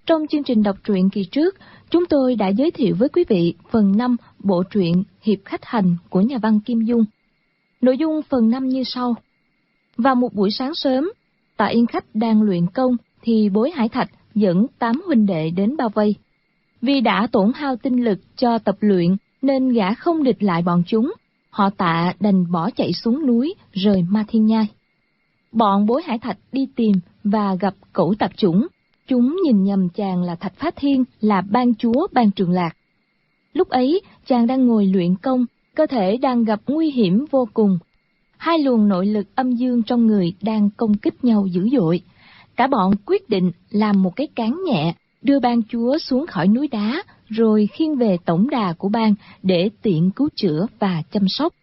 Trong chương trình đọc truyện kỳ trước, chúng tôi đã giới thiệu với quý vị phần 5 bộ truyện Hiệp Khách Hành của nhà văn Kim Dung. Nội dung phần 5 như sau. Vào một buổi sáng sớm, Tạ Yên Khách đang luyện công thì Bối Hải Thạch dẫn 8 huynh đệ đến bao vây. Vì đã tổn hao tinh lực cho tập luyện nên gã không địch lại bọn chúng. Họ Tạ đành bỏ chạy xuống núi rời Ma Thiên Nhai. Bọn Bối Hải Thạch đi tìm và gặp Cẩu Tạp Chủng. Chúng nhìn nhầm chàng là Thạch Phá Thiên, là ban chúa ban Trường Lạc. Lúc ấy, chàng đang ngồi luyện công, cơ thể đang gặp nguy hiểm vô cùng. Hai luồng nội lực âm dương trong người đang công kích nhau dữ dội. Cả bọn quyết định làm một cái cán nhẹ, đưa ban chúa xuống khỏi núi đá, rồi khiêng về tổng đà của bang để tiện cứu chữa và chăm sóc.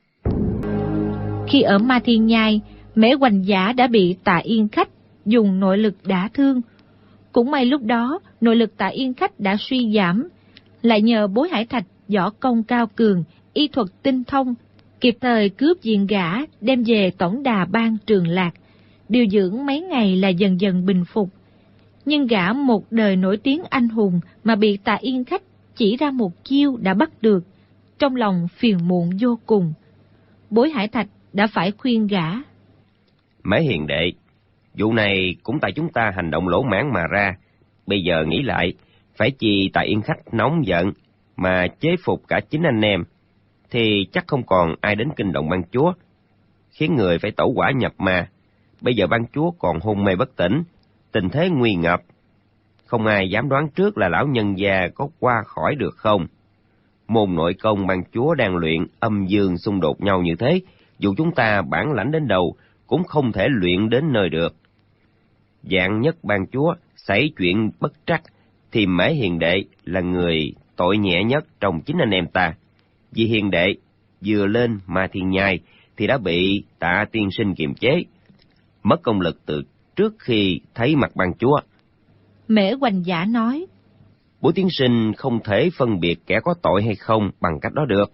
Khi ở Ma Thiên Nhai, Mễ Hoành Giả đã bị Tạ Yên Khách dùng nội lực đả thương. Cũng may lúc đó, nội lực Tạ Yên Khách đã suy giảm, lại nhờ Bối Hải Thạch võ công cao cường, y thuật tinh thông, kịp thời cướp diện gã đem về tổng đà bang Trường Lạc, điều dưỡng mấy ngày là dần dần bình phục. Nhưng gã một đời nổi tiếng anh hùng mà bị Tạ Yên Khách chỉ ra một chiêu đã bắt được, trong lòng phiền muộn vô cùng. Bối Hải Thạch đã phải khuyên gã. Mễ hiền đệ, vụ này cũng tại chúng ta hành động lỗ mãng mà ra. Bây giờ nghĩ lại, phải chi Tạ Yên Khách nóng giận mà chế phục cả chính anh em, thì chắc không còn ai đến kinh động ban chúa, khiến người phải tẩu hỏa nhập ma. Bây giờ ban chúa còn hôn mê bất tỉnh, tình thế nguy ngập, không ai dám đoán trước là lão nhân gia có qua khỏi được không. Môn nội công ban chúa đang luyện âm dương xung đột nhau như thế, dù chúng ta bản lãnh đến đâu cũng không thể luyện đến nơi được. Vạn nhất ban chúa xảy chuyện bất trắc thì Mễ hiền đệ là người tội nhẹ nhất trong chính anh em ta. Vì hiền đệ vừa lên Ma Thiên Nhai thì đã bị Tạ tiên sinh kiềm chế, mất công lực từ trước khi thấy mặt ban chúa. Mễ Hoành Giả nói, Bối tiên sinh không thể phân biệt kẻ có tội hay không bằng cách đó được.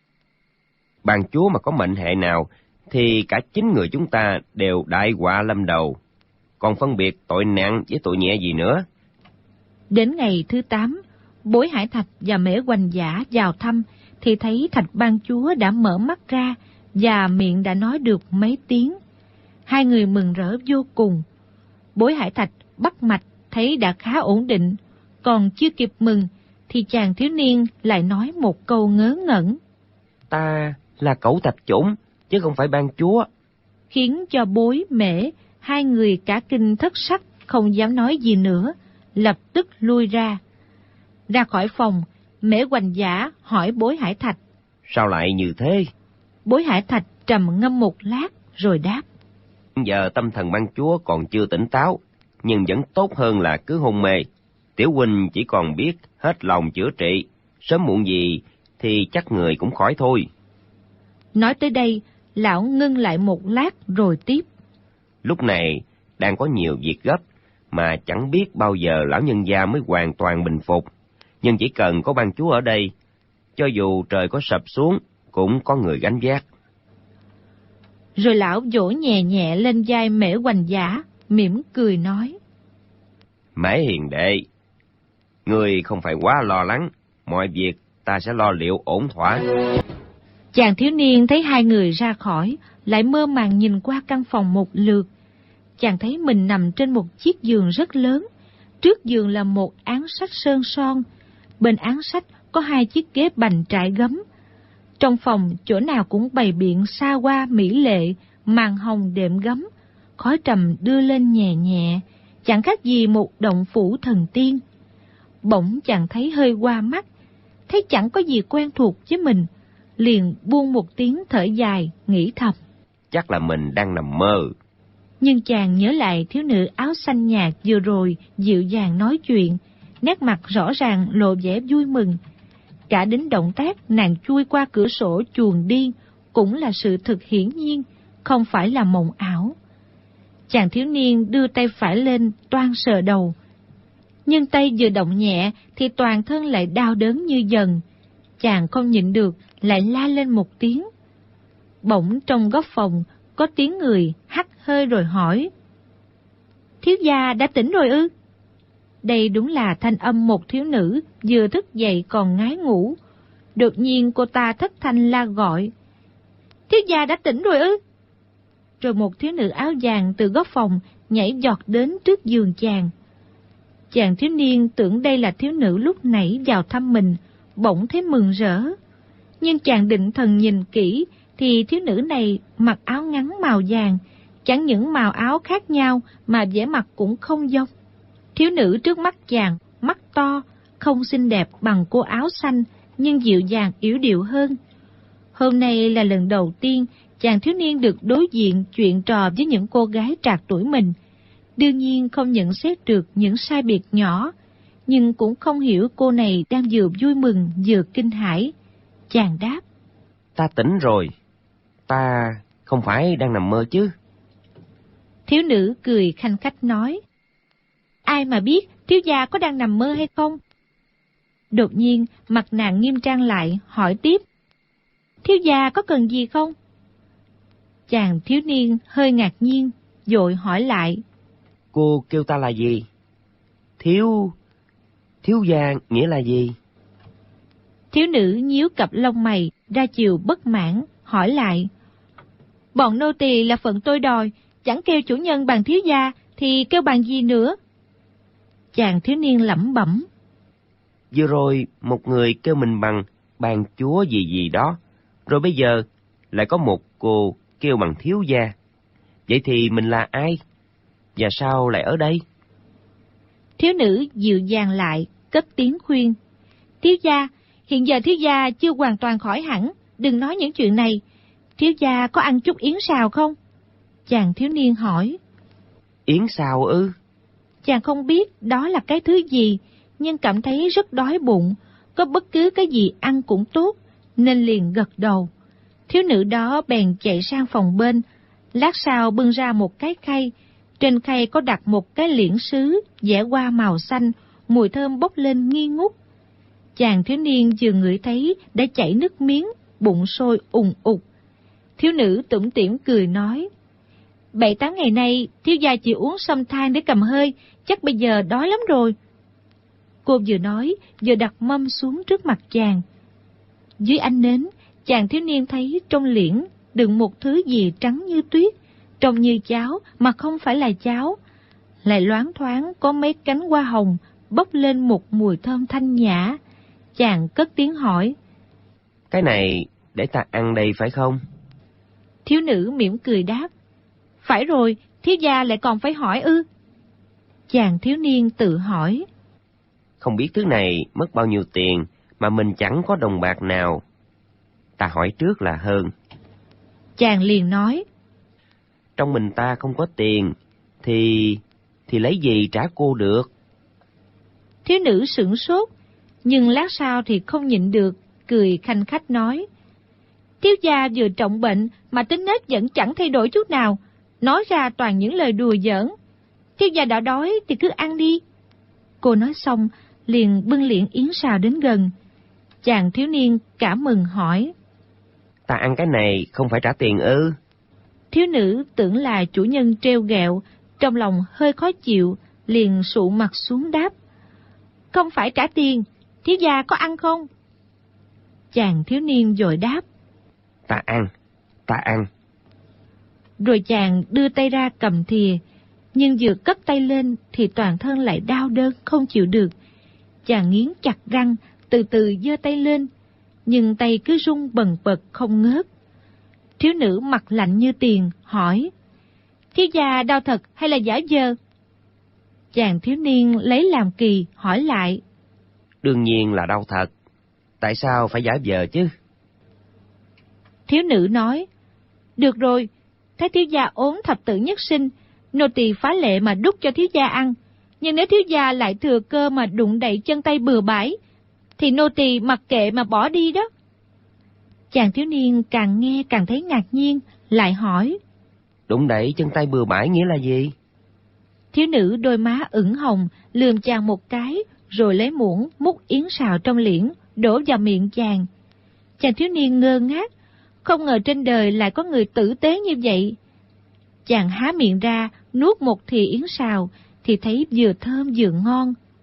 Ban chúa mà có mệnh hệ nào thì cả chính người chúng ta đều đại họa lâm đầu, còn phân biệt tội nặng với tội nhẹ gì nữa. Đến ngày thứ 8, Bối Hải Thạch và Mễ Hoành Giả vào thăm thì thấy Thạch ban chúa đã mở mắt ra và miệng đã nói được mấy tiếng. Hai người mừng rỡ vô cùng. Bối Hải Thạch bắt mạch thấy đã khá ổn định, còn chưa kịp mừng thì chàng thiếu niên lại nói một câu ngớ ngẩn. Ta là Cẩu Tạp Chủng, chứ không phải ban chúa. Khiến cho Bối Mễ, hai người cả kinh thất sắc, không dám nói gì nữa, lập tức lui ra. Ra khỏi phòng, Mễ Hoành Giả hỏi Bối Hải Thạch. Sao lại như thế? Bối Hải Thạch trầm ngâm một lát rồi đáp. Giờ tâm thần ban chúa còn chưa tỉnh táo, nhưng vẫn tốt hơn là cứ hôn mê. Tiểu huynh chỉ còn biết hết lòng chữa trị, sớm muộn gì thì chắc người cũng khỏi thôi. Nói tới đây, lão ngưng lại một lát rồi tiếp. Lúc này đang có nhiều việc gấp, mà chẳng biết bao giờ lão nhân gia mới hoàn toàn bình phục. Nhưng chỉ cần có ban chúa ở đây, cho dù trời có sập xuống, cũng có người gánh vác. Rồi lão vỗ nhẹ nhẹ lên vai Mễ Hoành Giả, mỉm cười nói. Mễ hiền đệ, người không phải quá lo lắng, mọi việc ta sẽ lo liệu ổn thỏa. Chàng thiếu niên thấy hai người ra khỏi, lại mơ màng nhìn qua căn phòng một lượt. Chàng thấy mình nằm trên một chiếc giường rất lớn. Trước giường là một án sách sơn son, bên án sách có hai chiếc ghế bành trải gấm. Trong phòng chỗ nào cũng bày biện xa hoa mỹ lệ, màn hồng đệm gấm, khói trầm đưa lên nhẹ nhẹ, chẳng khác gì một động phủ thần tiên. Bỗng chàng thấy hơi qua mắt, thấy chẳng có gì quen thuộc với mình, liền buông một tiếng thở dài, nghĩ thầm. Chắc là mình đang nằm mơ. Nhưng chàng nhớ lại thiếu nữ áo xanh nhạt vừa rồi dịu dàng nói chuyện, nét mặt rõ ràng lộ vẻ vui mừng. Cả đến động tác nàng chui qua cửa sổ chuồn đi cũng là sự thực hiển nhiên, không phải là mộng ảo. Chàng thiếu niên đưa tay phải lên toan sờ đầu, nhưng tay vừa động nhẹ thì toàn thân lại đau đớn như dần. Chàng không nhịn được, lại la lên một tiếng. Bỗng trong góc phòng có tiếng người hắt hơi rồi hỏi. Thiếu gia đã tỉnh rồi ư? Đây đúng là thanh âm một thiếu nữ vừa thức dậy còn ngái ngủ. Đột nhiên cô ta thất thanh la gọi. Thiếu gia đã tỉnh rồi ư? Rồi một thiếu nữ áo vàng từ góc phòng nhảy giọt đến trước giường chàng. Chàng thiếu niên tưởng đây là thiếu nữ lúc nãy vào thăm mình, bỗng thấy mừng rỡ. Nhưng chàng định thần nhìn kỹ thì thiếu nữ này mặc áo ngắn màu vàng, chẳng những màu áo khác nhau mà vẻ mặt cũng không giống. Thiếu nữ trước mắt chàng, mắt to, không xinh đẹp bằng cô áo xanh, nhưng dịu dàng yểu điệu hơn. Hôm nay là lần đầu tiên chàng thiếu niên được đối diện chuyện trò với những cô gái trạc tuổi mình. Đương nhiên không nhận xét được những sai biệt nhỏ, nhưng cũng không hiểu cô này đang vừa vui mừng vừa kinh hãi. Chàng đáp: Ta tỉnh rồi, ta không phải đang nằm mơ chứ? Thiếu nữ cười khanh khách nói: Ai mà biết thiếu gia có đang nằm mơ hay không? Đột nhiên mặt nàng nghiêm trang lại, hỏi tiếp: Thiếu gia có cần gì không? Chàng thiếu niên hơi ngạc nhiên, vội hỏi lại: Cô kêu ta là gì? Thiếu gia nghĩa là gì? Thiếu nữ nhíu cặp lông mày, ra chiều bất mãn, hỏi lại: Bọn nô tỳ là phận tôi đòi, chẳng kêu chủ nhân bằng thiếu gia, thì kêu bằng gì nữa? Chàng thiếu niên lẩm bẩm: Vừa rồi một người kêu mình bằng chúa gì gì đó, rồi bây giờ lại có một cô kêu bằng thiếu gia. Vậy thì mình là ai? Và sao lại ở đây? Thiếu nữ dịu dàng lại, cất tiếng khuyên: Thiếu gia, hiện giờ thiếu gia chưa hoàn toàn khỏi hẳn, đừng nói những chuyện này. Thiếu gia có ăn chút yến xào không? Chàng thiếu niên hỏi. Yến xào ư? Chàng không biết đó là cái thứ gì, nhưng cảm thấy rất đói bụng, có bất cứ cái gì ăn cũng tốt, nên liền gật đầu. Thiếu nữ đó bèn chạy sang phòng bên, lát sau bưng ra một cái khay. Trên khay có đặt một cái liễn sứ vẽ hoa màu xanh, mùi thơm bốc lên nghi ngút. Chàng thiếu niên vừa ngửi thấy đã chảy nước miếng, bụng sôi ùng ục. Thiếu nữ tủm tỉm cười nói: 7-8 ngày nay thiếu gia chỉ uống sâm than để cầm hơi, chắc bây giờ đói lắm rồi. Cô vừa nói vừa đặt mâm xuống trước mặt chàng. Dưới ánh nến, chàng thiếu niên thấy trong liễn đựng một thứ gì trắng như tuyết, trông như cháo mà không phải là cháo, lại loáng thoáng có mấy cánh hoa hồng bốc lên một mùi thơm thanh nhã. Chàng cất tiếng hỏi: Cái này để ta ăn đây phải không? Thiếu nữ mỉm cười đáp: Phải rồi, thiếu gia lại còn phải hỏi ư? Chàng thiếu niên tự hỏi: Không biết thứ này mất bao nhiêu tiền mà mình chẳng có đồng bạc nào. Ta hỏi trước là hơn. Chàng liền nói: Trong mình ta không có tiền, thì lấy gì trả cô được? Thiếu nữ sửng sốt, nhưng lát sau thì không nhịn được, cười khanh khách nói: Thiếu gia vừa trọng bệnh mà tính nết vẫn chẳng thay đổi chút nào, nói ra toàn những lời đùa giỡn. Thiếu gia đã đói thì cứ ăn đi. Cô nói xong, liền bưng liễn yến xào đến gần. Chàng thiếu niên cả mừng hỏi: Ta ăn cái này không phải trả tiền ư? Thiếu nữ tưởng là chủ nhân trêu ghẹo, trong lòng hơi khó chịu, liền sụ mặt xuống đáp: Không phải trả tiền, thiếu gia có ăn không? Chàng thiếu niên vội đáp: Ta ăn. Rồi chàng đưa tay ra cầm thìa, nhưng vừa cất tay lên thì toàn thân lại đau đớn không chịu được. Chàng nghiến chặt răng, từ từ giơ tay lên, nhưng tay cứ rung bần bật không ngớt. Thiếu nữ mặt lạnh như tiền hỏi: Thiếu gia đau thật hay là giả vờ? Chàng thiếu niên lấy làm kỳ hỏi lại: Đương nhiên là đau thật. Tại sao phải giả vờ chứ? Thiếu nữ nói: Được rồi, thấy thiếu gia ốm thập tử nhất sinh, nô tỳ phá lệ mà đút cho thiếu gia ăn. Nhưng nếu thiếu gia lại thừa cơ mà đụng đậy chân tay bừa bãi, thì nô tỳ mặc kệ mà bỏ đi đó. Chàng thiếu niên càng nghe càng thấy ngạc nhiên, lại hỏi: Đụng đậy chân tay bừa bãi nghĩa là gì? Thiếu nữ đôi má ửng hồng, lườm chàng một cái, rồi lấy muỗng múc yến xào trong liễn, đổ vào miệng chàng. Chàng thiếu niên ngơ ngác, không ngờ trên đời lại có người tử tế như vậy. Chàng há miệng ra, nuốt một thìa yến xào, thì thấy vừa thơm vừa ngon,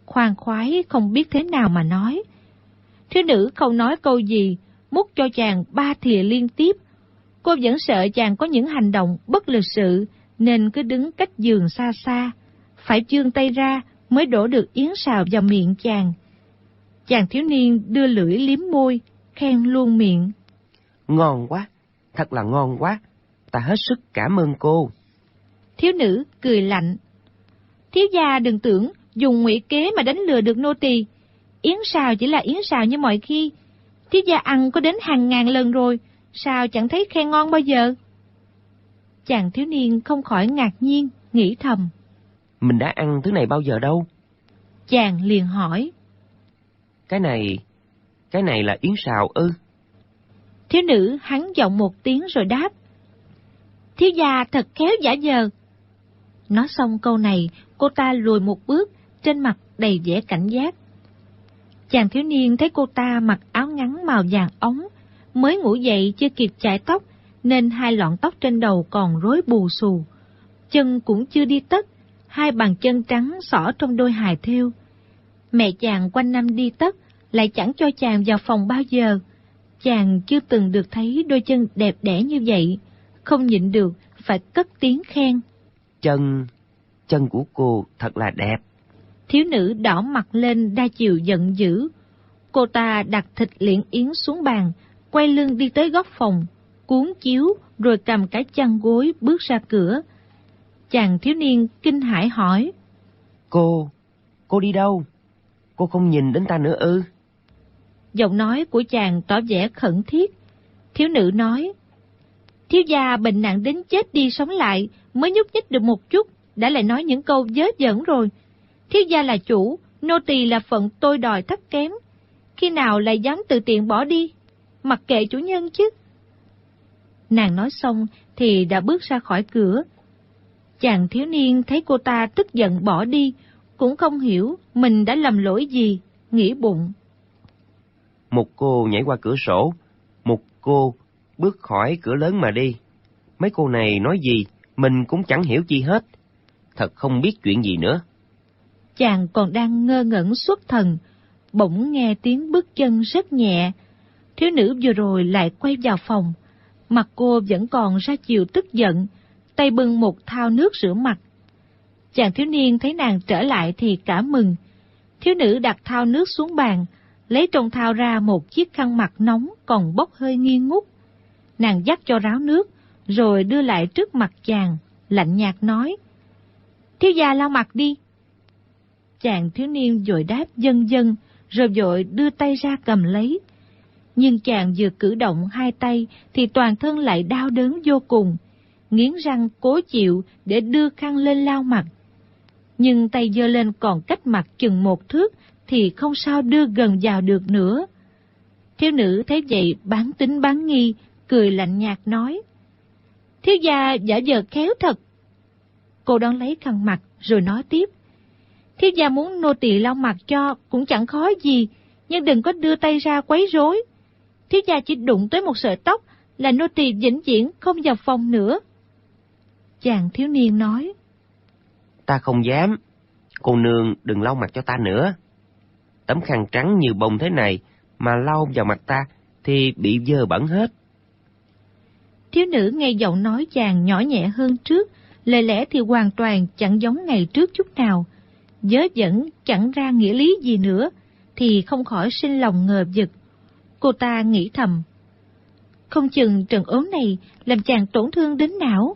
khoan khoái không biết thế nào mà nói. Thiếu nữ không nói câu gì, múc cho chàng 3 thìa liên tiếp. Cô vẫn sợ chàng có những hành động bất lịch sự, nên cứ đứng cách giường xa xa, phải vươn tay ra mới đổ được yến xào vào miệng chàng. Chàng thiếu niên đưa lưỡi liếm môi, khen luôn miệng. Ngon quá, thật là ngon quá, ta hết sức cảm ơn cô. Thiếu nữ cười lạnh. Thiếu gia đừng tưởng dùng ngụy kế mà đánh lừa được nô tỳ. Yến xào chỉ là yến xào như mọi khi. Thiếu gia ăn có đến hàng ngàn lần rồi, sao chẳng thấy khen ngon bao giờ? Chàng thiếu niên không khỏi ngạc nhiên, nghĩ thầm. Mình đã ăn thứ này bao giờ đâu? Chàng liền hỏi. Cái này là yến xào ư? Thiếu nữ hắn giọng một tiếng rồi đáp. Thiếu gia thật khéo giả vờ. Nói xong câu này, cô ta lùi một bước, trên mặt đầy vẻ cảnh giác. Chàng thiếu niên thấy cô ta mặc áo ngắn màu vàng ống, mới ngủ dậy chưa kịp chải tóc, nên 2 lọn tóc trên đầu còn rối bù xù. Chân cũng chưa đi tất, 2 bàn chân trắng xỏ trong đôi hài thêu. Mẹ chàng quanh năm đi tất, lại chẳng cho chàng vào phòng bao giờ. Chàng chưa từng được thấy đôi chân đẹp đẽ như vậy, không nhịn được phải cất tiếng khen. Chân của cô thật là đẹp. Thiếu nữ đỏ mặt lên đa chiều giận dữ. Cô ta đặt thịt liễn yến xuống bàn, quay lưng đi tới góc phòng, cuốn chiếu rồi cầm cái chăn gối bước ra cửa. Chàng thiếu niên kinh hãi hỏi. Cô đi đâu? Cô không nhìn đến ta nữa ư? Giọng nói của chàng tỏ vẻ khẩn thiết. Thiếu nữ nói. Thiếu gia bệnh nặng đến chết đi sống lại, mới nhúc nhích được một chút, đã lại nói những câu vớ vẩn rồi. Thiếu gia là chủ, nô tỳ là phận tôi đòi thấp kém. Khi nào lại dám tự tiện bỏ đi? Mặc kệ chủ nhân chứ. Nàng nói xong thì đã bước ra khỏi cửa. Chàng thiếu niên thấy cô ta tức giận bỏ đi, cũng không hiểu mình đã lầm lỗi gì, nghĩ bụng. Một cô nhảy qua cửa sổ, một cô bước khỏi cửa lớn mà đi. Mấy cô này nói gì, mình cũng chẳng hiểu chi hết. Thật không biết chuyện gì nữa. Chàng còn đang ngơ ngẩn xuất thần, bỗng nghe tiếng bước chân rất nhẹ. Thiếu nữ vừa rồi lại quay vào phòng. Mặt cô vẫn còn ra chiều tức giận, tay bưng một thau nước rửa mặt. Chàng thiếu niên thấy nàng trở lại thì cả mừng. Thiếu nữ đặt thau nước xuống bàn, lấy trong thau ra một chiếc khăn mặt nóng còn bốc hơi nghi ngút. Nàng dắt cho ráo nước, rồi đưa lại trước mặt chàng, lạnh nhạt nói. Thiếu gia lau mặt đi. Chàng thiếu niên vội đáp vâng vâng, rồi vội đưa tay ra cầm lấy. Nhưng chàng vừa cử động 2 tay thì toàn thân lại đau đớn vô cùng, nghiến răng cố chịu để đưa khăn lên lau mặt. Nhưng tay giơ lên còn cách mặt chừng 1 thước thì không sao đưa gần vào được nữa. Thiếu nữ thấy vậy bán tính bán nghi, cười lạnh nhạt nói. Thiếu gia giả vờ khéo thật. Cô đón lấy khăn mặt rồi nói tiếp. Thiếu gia muốn nô tỳ lau mặt cho cũng chẳng khó gì, nhưng đừng có đưa tay ra quấy rối. Thiếu gia chỉ đụng tới một sợi tóc là nô tỳ vĩnh viễn không vào phòng nữa. Chàng thiếu niên nói. Ta không dám, cô nương đừng lau mặt cho ta nữa. Tấm khăn trắng như bông thế này mà lau vào mặt ta thì bị dơ bẩn hết. Thiếu nữ nghe giọng nói chàng nhỏ nhẹ hơn trước, lời lẽ thì hoàn toàn chẳng giống ngày trước chút nào. Vớ vẩn chẳng ra nghĩa lý gì nữa, thì không khỏi sinh lòng ngờ vực. Cô ta nghĩ thầm. Không chừng trận ốm này làm chàng tổn thương đến não.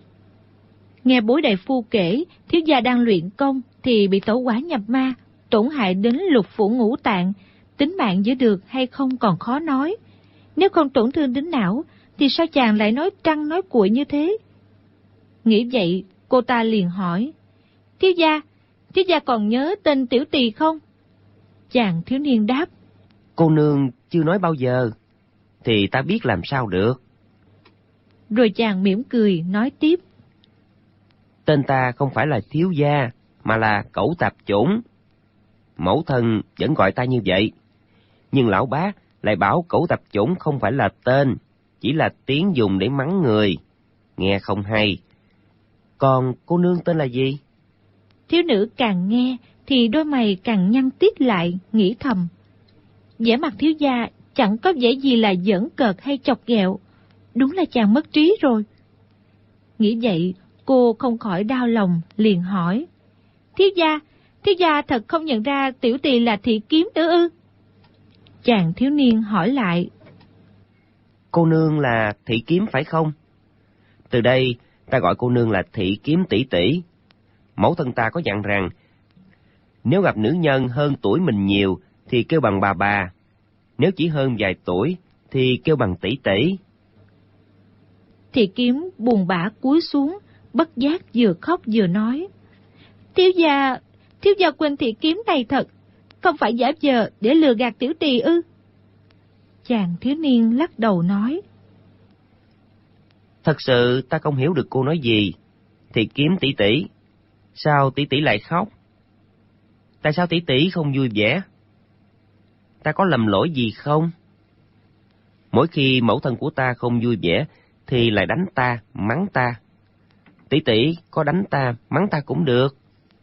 Nghe bối đại phu kể, thiếu gia đang luyện công thì bị tẩu hỏa nhập ma, tổn hại đến lục phủ ngũ tạng, tính mạng giữ được hay không còn khó nói. Nếu không tổn thương đến não, thì sao chàng lại nói trăng nói cuội như thế? Nghĩ vậy, cô ta liền hỏi. Thiếu gia còn nhớ tên tiểu tỳ không? Chàng thiếu niên đáp. Cô nương chưa nói bao giờ, thì ta biết làm sao được. Rồi chàng mỉm cười nói tiếp. Tên ta không phải là thiếu gia, mà là Cẩu Tạp Chủng. Mẫu thân vẫn gọi ta như vậy, nhưng lão bá lại bảo Cẩu Tạp Chủng không phải là tên, chỉ là tiếng dùng để mắng người, nghe không hay. Còn cô nương tên là gì? Thiếu nữ càng nghe thì đôi mày càng nhăn tít lại, nghĩ thầm. Vẻ mặt thiếu gia chẳng có vẻ gì là giỡn cợt hay chọc ghẹo, đúng là chàng mất trí rồi. Nghĩ vậy, cô không khỏi đau lòng, liền hỏi. Thiếu gia thật không nhận ra tiểu tỳ là Thị Kiếm nữa ư? Chàng thiếu niên hỏi lại. Cô nương là Thị Kiếm phải không? Từ đây ta gọi cô nương là Thị Kiếm tỷ tỷ. Mẫu thân ta có dặn rằng, nếu gặp nữ nhân hơn tuổi mình nhiều thì kêu bằng bà, nếu chỉ hơn vài tuổi thì kêu bằng tỷ tỷ. Thị Kiếm buồn bã cúi xuống, bất giác vừa khóc vừa nói. Thiếu gia quên Thị Kiếm này thật, không phải giả vờ để lừa gạt tiểu tỳ ư? Chàng thiếu niên lắc đầu nói. Thật sự ta không hiểu được cô nói gì. Thị Kiếm tỷ tỷ, sao tỷ tỷ lại khóc? Tại sao tỷ tỷ không vui vẻ? Ta có lầm lỗi gì không? Mỗi khi mẫu thân của ta không vui vẻ thì lại đánh ta, mắng ta. Tỷ tỷ có đánh ta, mắng ta cũng được.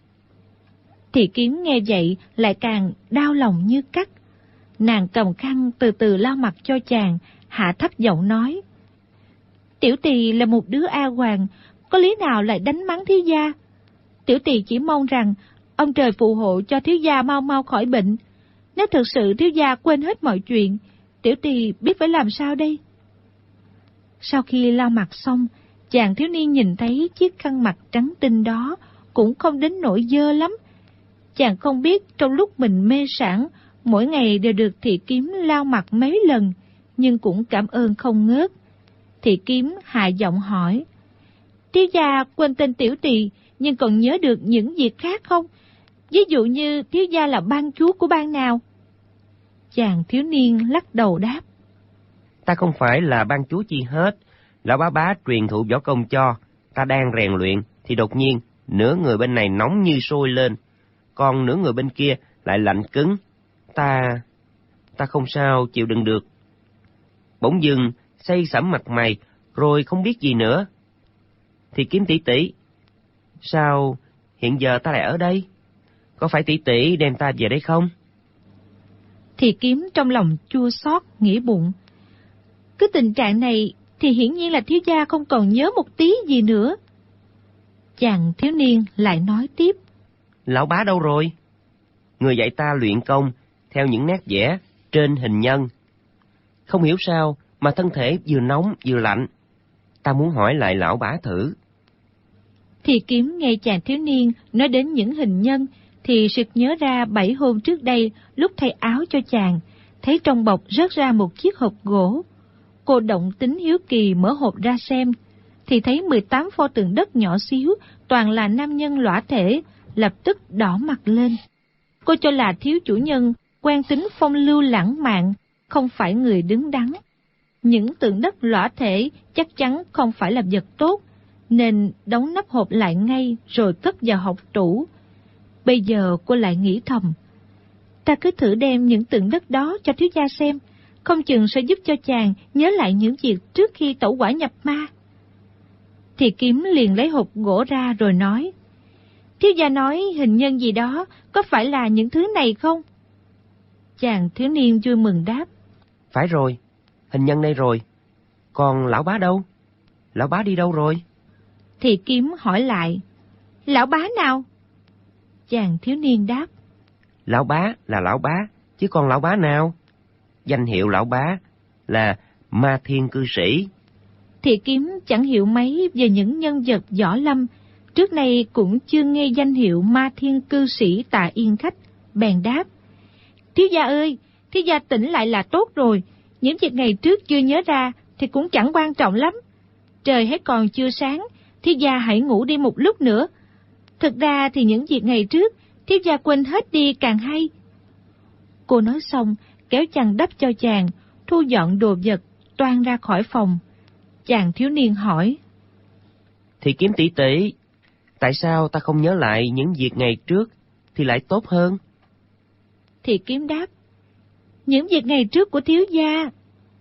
Thị Kiếm nghe vậy lại càng đau lòng như cắt. Nàng cầm khăn từ từ lau mặt cho chàng, hạ thấp giọng nói. Tiểu tỳ là một đứa A Hoàng, có lý nào lại đánh mắng thiếu gia? Tiểu tỳ chỉ mong rằng ông trời phù hộ cho thiếu gia mau mau khỏi bệnh. Nếu thực sự thiếu gia quên hết mọi chuyện, tiểu tỳ biết phải làm sao đây? Sau khi lau mặt xong, chàng thiếu niên nhìn thấy chiếc khăn mặt trắng tinh đó cũng không đến nỗi dơ lắm. Chàng không biết trong lúc mình mê sảng, mỗi ngày đều được Thị Kiếm lau mặt mấy lần, nhưng cũng cảm ơn không ngớt. Thị Kiếm hạ giọng hỏi. Thiếu gia quên tên tiểu tỳ, nhưng còn nhớ được những việc khác không? Ví dụ như thiếu gia là ban chúa của bang nào? Chàng thiếu niên lắc đầu đáp. Ta không phải là ban chúa chi hết. Lão bá truyền thụ võ công cho, ta đang rèn luyện, thì đột nhiên, nửa người bên này nóng như sôi lên, còn nửa người bên kia lại lạnh cứng. Ta không sao chịu đựng được. Bỗng dưng, xây sẩm mặt mày, rồi không biết gì nữa. Thì Kiếm tỷ tỷ, sao hiện giờ ta lại ở đây? Có phải tỷ tỷ đem ta về đây không? Thì Kiếm trong lòng chua xót nghĩ bụng. Cứ tình trạng này thì hiển nhiên là thiếu gia không còn nhớ một tí gì nữa. Chàng thiếu niên lại nói tiếp. Lão bá đâu rồi? Người dạy ta luyện công theo những nét vẽ trên hình nhân. Không hiểu sao mà thân thể vừa nóng vừa lạnh. Ta muốn hỏi lại lão bá thử. Thì Kiếm nghe chàng thiếu niên nói đến những hình nhân thì sực nhớ ra 7 hôm trước đây lúc thay áo cho chàng, thấy trong bọc rớt ra một chiếc hộp gỗ. Cô động tính hiếu kỳ mở hộp ra xem, thì thấy 18 pho tượng đất nhỏ xíu, toàn là nam nhân lõa thể, lập tức đỏ mặt lên. Cô cho là thiếu chủ nhân quen tính phong lưu lãng mạn, không phải người đứng đắn. Những tượng đất lõa thể chắc chắn không phải là vật tốt, nên đóng nắp hộp lại ngay rồi cất vào hộc tủ. Bây giờ cô lại nghĩ thầm, ta cứ thử đem những tượng đất đó cho thiếu gia xem, không chừng sẽ giúp cho chàng nhớ lại những việc trước khi tẩu hỏa nhập ma. Thì Kiếm liền lấy hộp gỗ ra rồi nói, thiếu gia nói hình nhân gì đó, có phải là những thứ này không? Chàng thiếu niên vui mừng đáp, phải rồi, hình nhân đây rồi. Còn lão bá đâu? Lão bá đi đâu rồi? Thì Kiếm hỏi lại, lão bá nào? Chàng thiếu niên đáp, lão bá là lão bá, chứ còn lão bá nào? Danh hiệu lão bá là Ma Thiên Cư Sĩ. Thì Kiếm chẳng hiểu mấy về những nhân vật võ lâm, trước nay cũng chưa nghe danh hiệu Ma Thiên Cư Sĩ Tạ Yên Khách, bèn đáp, thiếu gia ơi, thiếu gia tỉnh lại là tốt rồi, những việc ngày trước chưa nhớ ra thì cũng chẳng quan trọng lắm. Trời hết còn chưa sáng, thiếu gia hãy ngủ đi một lúc nữa. Thực ra thì những việc ngày trước, thiếu gia quên hết đi càng hay. Cô nói xong, kéo chăn đắp cho chàng, thu dọn đồ vật, toan ra khỏi phòng. Chàng thiếu niên hỏi, Thì Kiếm tỷ tỷ, tại sao ta không nhớ lại những việc ngày trước thì lại tốt hơn? Thì Kiếm đáp, những việc ngày trước của thiếu gia.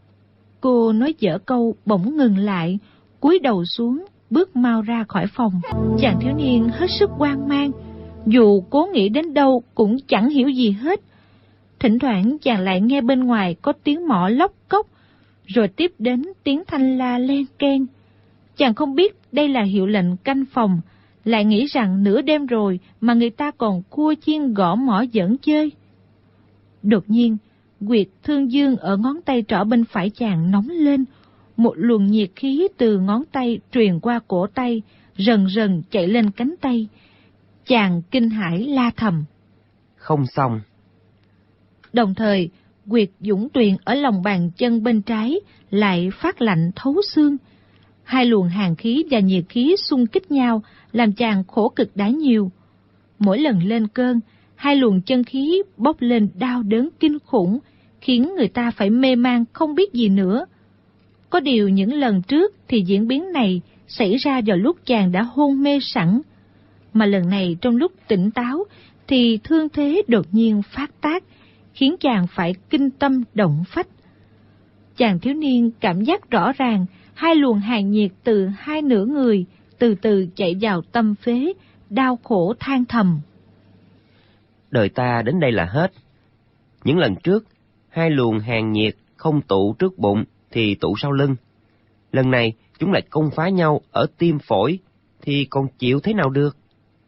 Cô nói dở câu bỗng ngừng lại, cúi đầu xuống, bước mau ra khỏi phòng. Chàng thiếu niên hết sức hoang mang, Dù cố nghĩ đến đâu cũng chẳng hiểu gì hết. Thỉnh thoảng chàng lại nghe bên ngoài có tiếng mõ lóc cốc, rồi tiếp đến tiếng thanh la len keng. Chàng không biết đây là hiệu lệnh canh phòng, lại nghĩ rằng nửa đêm rồi mà người ta còn cua chiên gõ mõ giỡn chơi. Đột nhiên, huyệt thương dương ở ngón tay trỏ bên phải chàng nóng lên, một luồng nhiệt khí từ ngón tay truyền qua cổ tay, rần rần chạy lên cánh tay. Chàng kinh hãi la thầm: Không xong. Đồng thời, huyệt dũng tuyền ở lòng bàn chân bên trái lại phát lạnh thấu xương. Hai luồng hàn khí và nhiệt khí xung kích nhau, làm chàng khổ cực đã nhiều. Mỗi lần lên cơn, hai luồng chân khí bốc lên đau đớn kinh khủng, khiến người ta phải mê man không biết gì nữa. Có điều những lần trước thì diễn biến này xảy ra vào lúc chàng đã hôn mê sẵn, mà lần này trong lúc tỉnh táo thì thương thế đột nhiên phát tác, khiến chàng phải kinh tâm động phách. Chàng thiếu niên cảm giác rõ ràng hai luồng hàn nhiệt từ hai nửa người từ từ chạy vào tâm phế, đau khổ than thầm: Đời ta đến đây là hết. Những lần trước, hai luồng hàn nhiệt không tụ trước bụng thì tụ sau lưng. Lần này chúng lại công phá nhau ở tim phổi, thì còn chịu thế nào được?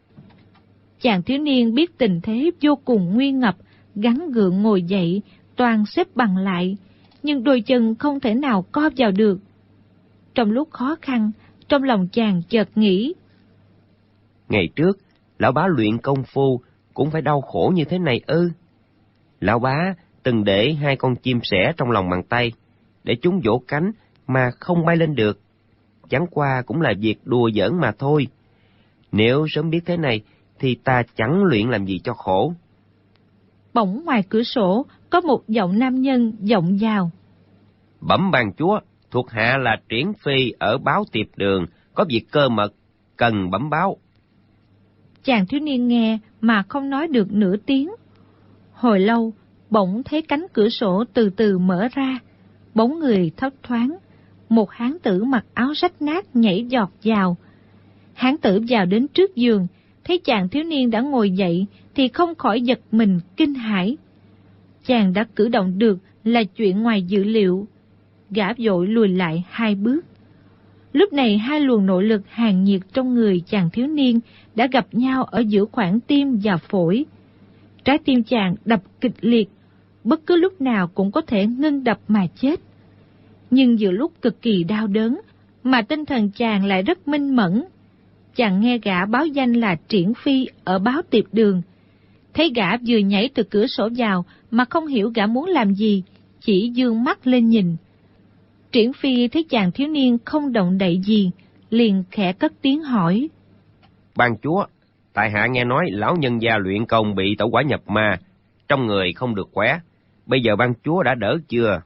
Chàng thiếu niên biết tình thế vô cùng nguy ngập, gắng gượng ngồi dậy, toàn xếp bằng lại, nhưng đôi chân không thể nào co vào được. Trong lúc khó khăn, trong lòng chàng chợt nghĩ: Ngày trước, lão bá luyện công phu cũng phải đau khổ như thế này ư? Lão bá từng để hai con chim sẻ trong lòng bàn tay, để chúng vỗ cánh mà không bay lên được. Chẳng qua cũng là việc đùa giỡn mà thôi. Nếu sớm biết thế này, thì ta chẳng luyện làm gì cho khổ. Bỗng ngoài cửa sổ có một giọng nam nhân vọng vào: Bẩm ban chúa, thuộc hạ là Triển Phi ở Báo Tiệp Đường, có việc cơ mật, cần bẩm báo. Chàng thiếu niên nghe mà không nói được nửa tiếng. Hồi lâu, bỗng thấy cánh cửa sổ từ từ mở ra, bóng người thấp thoáng, một hán tử mặc áo rách nát nhảy giọt vào. Hán tử vào đến trước giường, thấy chàng thiếu niên đã ngồi dậy thì không khỏi giật mình kinh hãi. Chàng đã cử động được là chuyện ngoài dự liệu. Gã vội lùi lại 2 bước. Lúc này hai luồng nội lực hàn nhiệt trong người chàng thiếu niên đã gặp nhau ở giữa khoảng tim và phổi. Trái tim chàng đập kịch liệt, bất cứ lúc nào cũng có thể ngưng đập mà chết. Nhưng giữa lúc cực kỳ đau đớn, mà tinh thần chàng lại rất minh mẫn. Chàng nghe gã báo danh là Triển Phi ở Báo Tiệp Đường. Thấy gã vừa nhảy từ cửa sổ vào mà không hiểu gã muốn làm gì, chỉ dương mắt lên nhìn. Triển Phi thấy chàng thiếu niên không động đậy gì, liền khẽ cất tiếng hỏi: Ban chúa, tại hạ nghe nói lão nhân gia luyện công bị tẩu hỏa nhập ma, trong người không được khỏe. Bây giờ ban chúa đã đỡ chưa?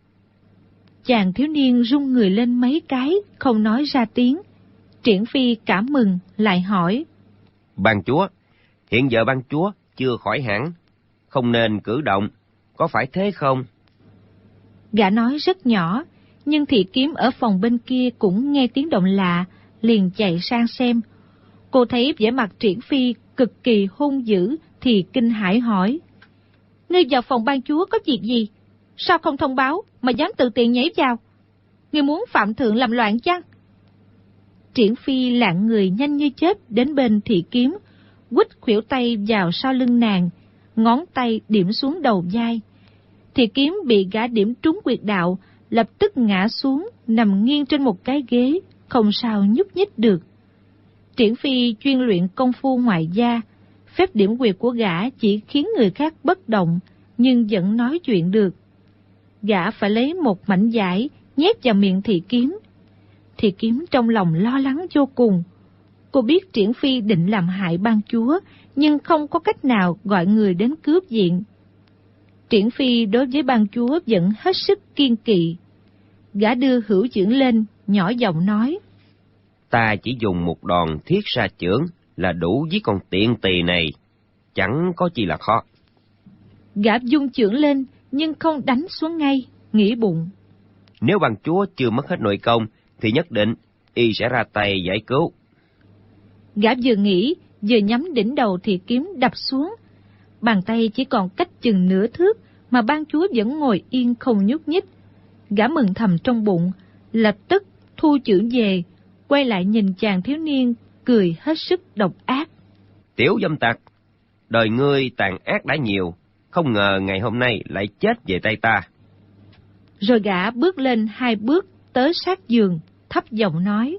Chàng thiếu niên rung người lên mấy cái, không nói ra tiếng. Triển Phi cảm mừng, lại hỏi: Ban chúa, hiện giờ ban chúa chưa khỏi hẳn, không nên cử động, có phải thế không? Gã nói rất nhỏ, nhưng thị kiếm ở phòng bên kia cũng nghe tiếng động lạ, liền chạy sang xem. Cô thấy vẻ mặt Triển Phi cực kỳ hung dữ thì kinh hãi hỏi: Ngươi vào phòng ban chúa có việc gì? Sao không thông báo mà dám tự tiện nhảy vào? Ngươi muốn phạm thượng làm loạn chăng? Triển Phi lạng người nhanh như chớp đến bên thị kiếm, quýt khuỷu tay vào sau lưng nàng, ngón tay điểm xuống đầu vai. Thị kiếm bị gã điểm trúng huyệt đạo, lập tức ngã xuống, nằm nghiêng trên một cái ghế, không sao nhúc nhích được. Triển Phi chuyên luyện công phu ngoại gia, phép điểm huyệt của gã chỉ khiến người khác bất động, nhưng vẫn nói chuyện được. Gã phải lấy một mảnh vải nhét vào miệng thị kiếm. Thị kiếm trong lòng lo lắng vô cùng. Cô biết Triển Phi định làm hại ban chúa, nhưng không có cách nào gọi người đến cướp viện. Triển Phi đối với ban chúa vẫn hết sức kiên kỵ. Gã đưa hữu chưởng lên, nhỏ giọng nói: Ta chỉ dùng một đòn thiết sa chưởng là đủ giết con tiện tỳ này, chẳng có chi là khó. Gã dung chưởng lên, nhưng không đánh xuống ngay, nghĩ bụng: Nếu ban chúa chưa mất hết nội công, thì nhất định y sẽ ra tay giải cứu. Gã vừa nghĩ vừa nhắm đỉnh đầu thì kiếm đập xuống. Bàn tay chỉ còn cách chừng nửa thước mà ban chúa vẫn ngồi yên không nhúc nhích. Gã mừng thầm trong bụng, lập tức thu chưởng về, quay lại nhìn chàng thiếu niên, cười hết sức độc ác. Tiểu dâm tặc, đời ngươi tàn ác đã nhiều, không ngờ ngày hôm nay lại chết về tay ta. Rồi gã bước lên 2 bước tới sát giường, thấp giọng nói.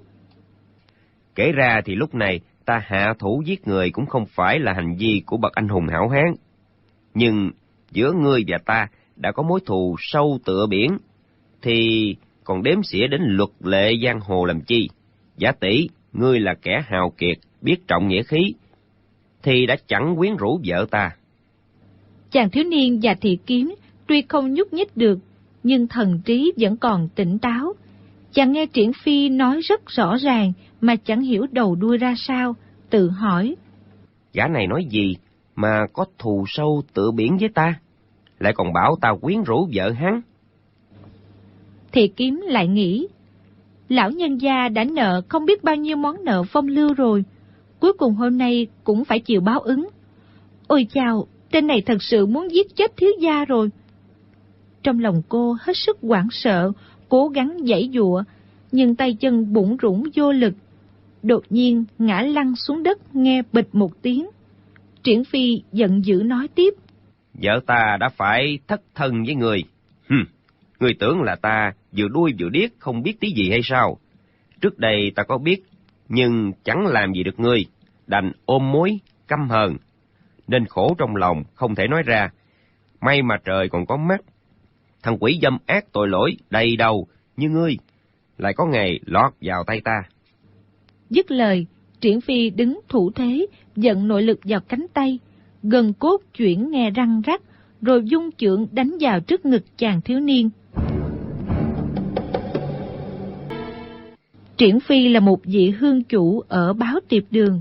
Kể ra thì lúc này ta hạ thủ giết người cũng không phải là hành vi của bậc anh hùng hảo hán. Nhưng giữa ngươi và ta đã có mối thù sâu tựa biển, thì còn đếm xỉa đến luật lệ giang hồ làm chi? Giả tỷ ngươi là kẻ hào kiệt, biết trọng nghĩa khí, thì đã chẳng quyến rũ vợ ta. Chàng thiếu niên và thị kiếm tuy không nhúc nhích được, nhưng thần trí vẫn còn tỉnh táo. Chàng nghe Triển Phi nói rất rõ ràng mà chẳng hiểu đầu đuôi ra sao, tự hỏi. Gã này nói gì mà có thù sâu tựa biển với ta, lại còn bảo ta quyến rũ vợ hắn? Thị kiếm lại nghĩ, lão nhân gia đã nợ không biết bao nhiêu món nợ phong lưu rồi, cuối cùng hôm nay cũng phải chịu báo ứng. Ôi chao, tên này thật sự muốn giết chết thiếu gia rồi. Trong lòng cô hết sức hoảng sợ, cố gắng giãy giụa, nhưng tay chân bủn rủn vô lực. Đột nhiên ngã lăn xuống đất nghe bịch một tiếng. Triển Phi giận dữ nói tiếp. Vợ ta đã phải thất thân với người. Người tưởng là ta vừa đuôi vừa điếc không biết tí gì hay sao? Trước đây ta có biết, nhưng chẳng làm gì được ngươi, đành ôm mối căm hờn, nên khổ trong lòng không thể nói ra. May mà trời còn có mắt, thằng quỷ dâm ác tội lỗi đầy đầu như ngươi lại có ngày lọt vào tay ta. Dứt lời, Triển Phi đứng thủ thế, dẫn nội lực vào cánh tay, gần cốt chuyển nghe răng rắc, rồi dung chưởng đánh vào trước ngực chàng thiếu niên. Triển Phi là một vị hương chủ ở Báo Tiệp Đường,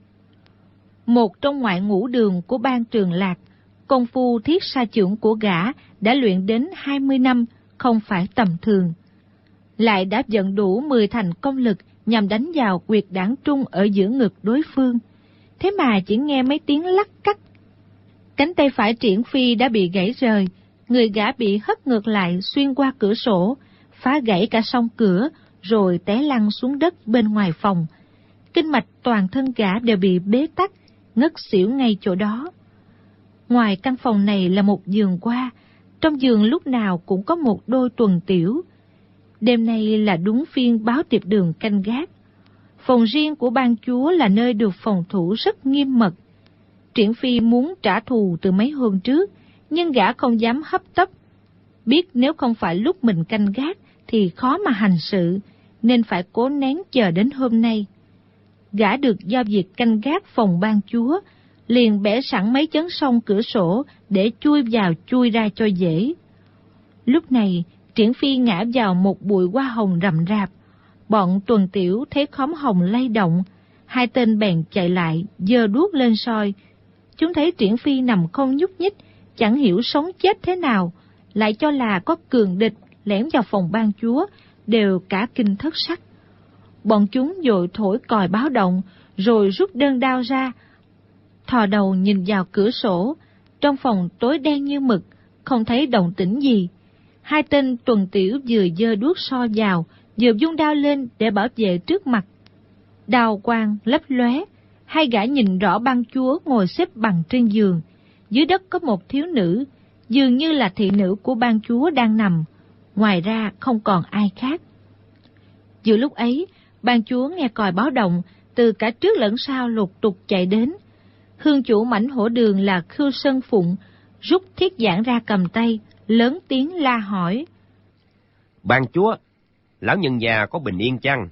một trong ngoại ngũ đường của Ban Trường Lạc. Công phu thiết sa chưởng của gã đã luyện đến 20 năm, không phải tầm thường. Lại đã vận đủ 10 thành công lực nhằm đánh vào quyệt đảng trung ở giữa ngực đối phương. Thế mà chỉ nghe mấy tiếng lắc cắt. Cánh tay phải Triển Phi đã bị gãy rời, người gã bị hất ngược lại xuyên qua cửa sổ, phá gãy cả song cửa, rồi té lăn xuống đất bên ngoài phòng. Kinh mạch toàn thân gã đều bị bế tắc, ngất xỉu ngay chỗ đó. Ngoài căn phòng này là một giường qua, trong giường lúc nào cũng có một đôi tuần tiểu. Đêm nay là đúng phiên Báo Tiệp Đường canh gác. Phòng riêng của ban chúa là nơi được phòng thủ rất nghiêm mật. Triển Phi muốn trả thù từ mấy hôm trước, nhưng gã không dám hấp tấp. Biết nếu không phải lúc mình canh gác thì khó mà hành sự, nên phải cố nén chờ đến hôm nay. Gã được giao việc canh gác phòng ban chúa, liền bẻ sẵn mấy chấn song cửa sổ để chui vào chui ra cho dễ. Lúc này, Triển Phi ngã vào một bụi hoa hồng rậm rạp. Bọn tuần tiểu thấy khóm hồng lay động, 2 tên bèn chạy lại, giơ đuốc lên soi. Chúng thấy Triển Phi nằm không nhúc nhích, chẳng hiểu sống chết thế nào, lại cho là có cường địch lẻn vào phòng ban chúa, đều cả kinh thất sắc. Bọn chúng vội thổi còi báo động, rồi rút đơn đao ra, thò đầu nhìn vào cửa sổ. Trong phòng tối đen như mực, không thấy động tĩnh gì. 2 tên tuần tiểu vừa giơ đuốc soi vào, vừa vung đao lên để bảo vệ trước mặt. Đao quang lấp lóe, 2 gã nhìn rõ ban chúa ngồi xếp bằng trên giường. Dưới đất có một thiếu nữ, dường như là thị nữ của ban chúa đang nằm. Ngoài ra không còn ai khác. Giữa lúc ấy, ban chúa nghe còi báo động, từ cả trước lẫn sau lục tục chạy đến. Hương chủ mảnh hổ đường là Khưu Sơn Phụng rút thiết giản ra cầm tay, lớn tiếng la hỏi. Ban chúa, lão nhân già có bình yên chăng?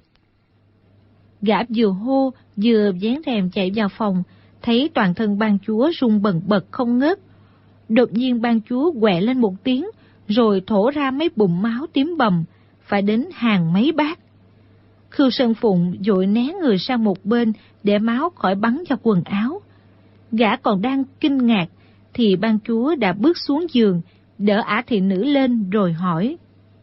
Gã vừa hô, vừa vén rèm chạy vào phòng, thấy toàn thân ban chúa rung bần bật không ngớt. Đột nhiên ban chúa quẹ lên một tiếng, rồi thổ ra mấy bụng máu tím bầm, phải đến hàng mấy bát. Khưu Sơn Phụng vội né người sang một bên để máu khỏi bắn vào quần áo. Gã còn đang kinh ngạc, thì ban chúa đã bước xuống giường, đỡ ả thị nữ lên rồi hỏi.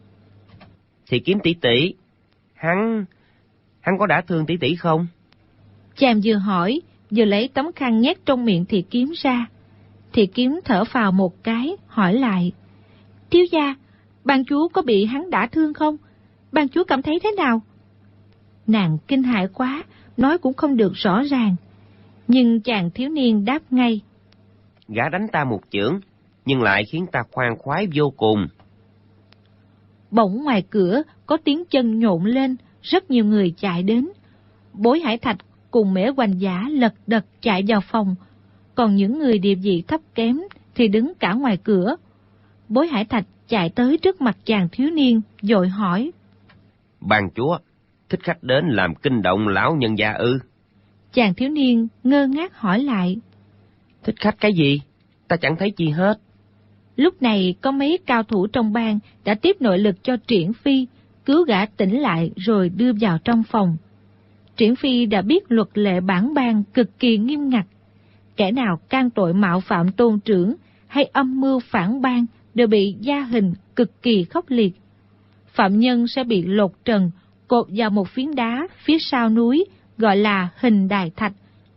Thì kiếm tỷ tỷ, hắn có đã thương tỷ tỷ không? Chàng vừa hỏi, vừa lấy tấm khăn nhét trong miệng Thị Kiếm ra. Thị Kiếm thở phào một cái, hỏi lại: Thiếu gia, ban chúa có bị hắn đả thương không? Ban chúa cảm thấy thế nào? Nàng kinh hãi quá, nói cũng không được rõ ràng. Nhưng chàng thiếu niên đáp ngay: Gã đánh ta một chưởng, nhưng lại khiến ta khoan khoái vô cùng. Bỗng ngoài cửa có tiếng chân nhộn lên, rất nhiều người chạy đến. Bối Hải Thạch cùng Mễ Hoành Giả lật đật chạy vào phòng, còn những người địa vị thấp kém thì đứng cả ngoài cửa. Bối Hải Thạch chạy tới trước mặt chàng thiếu niên, vội hỏi: Ban chúa, thích khách đến làm kinh động lão nhân gia ư? Chàng thiếu niên ngơ ngác hỏi lại: Thích khách cái gì? Ta chẳng thấy chi hết. Lúc này có mấy cao thủ trong bang đã tiếp nội lực cho Triển Phi, cứu gã tỉnh lại rồi đưa vào trong phòng. Triển Phi đã biết luật lệ bản bang cực kỳ nghiêm ngặt. Kẻ nào can tội mạo phạm tôn trưởng hay âm mưu phản bang đều bị gia hình cực kỳ khốc liệt. Phạm nhân sẽ bị lột trần, cột vào một phiến đá phía sau núi gọi là hình đài thạch.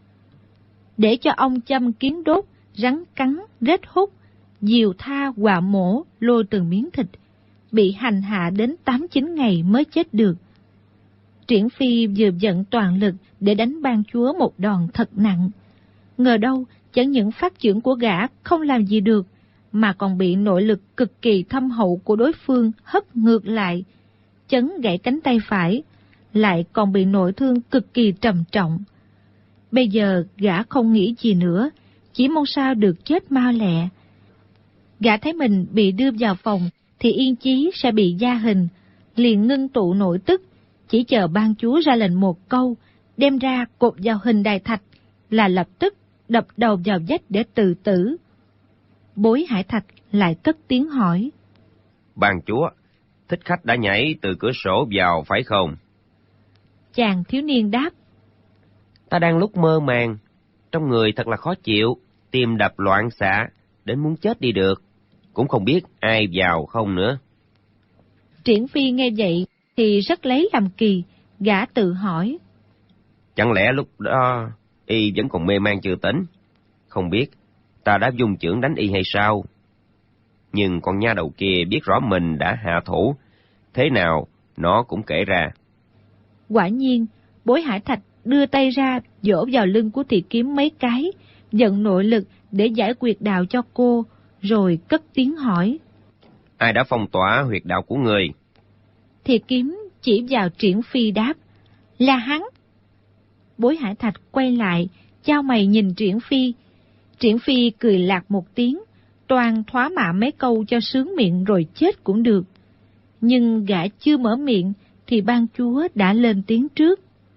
Để cho ong châm kiến đốt, rắn cắn, rết hút, diều tha quạ mổ lôi từng miếng thịt, bị hành hạ đến 8-9 ngày mới chết được. Triển Phi vừa vận toàn lực để đánh ban chúa một đòn thật nặng. Ngờ đâu chẳng những phát chưởng của gã không làm gì được, mà còn bị nội lực cực kỳ thâm hậu của đối phương hất ngược lại, chấn gãy cánh tay phải, lại còn bị nội thương cực kỳ trầm trọng. Bây giờ gã không nghĩ gì nữa, chỉ mong sao được chết mau lẹ. Gã thấy mình bị đưa vào phòng thì yên chí sẽ bị gia hình, liền ngưng tụ nội tức, chỉ chờ ban chúa ra lệnh một câu, đem ra cột vào hình đài thạch là lập tức đập đầu vào vách để tự tử. Bối Hải Thạch lại cất tiếng hỏi: Ban chúa, thích khách đã nhảy từ cửa sổ vào phải không? Chàng thiếu niên đáp: Ta đang lúc mơ màng, trong người thật là khó chịu, tim đập loạn xạ, đến muốn chết đi được, cũng không biết ai vào không nữa. Triển Phi nghe vậy thì rất lấy làm kỳ, gã tự hỏi: Chẳng lẽ lúc đó y vẫn còn mê man chưa tỉnh? Không biết ta đã dùng chưởng đánh y hay sao? Nhưng con nha đầu kia biết rõ mình đã hạ thủ, thế nào nó cũng kể ra. Quả nhiên, Bối Hải Thạch đưa tay ra vỗ vào lưng của Thị Kiếm mấy cái, vận nội lực để giải huyệt đạo cho cô, rồi cất tiếng hỏi: Ai đã phong tỏa huyệt đạo của người? Thị Kiếm chỉ vào Triển Phi đáp: Là hắn. Bối Hải Thạch quay lại, chau mày nhìn Triển Phi. Triển Phi cười lạc một tiếng, toan thoá mạ mấy câu cho sướng miệng rồi chết cũng được. Nhưng gã chưa mở miệng thì ban chúa đã lên tiếng trước: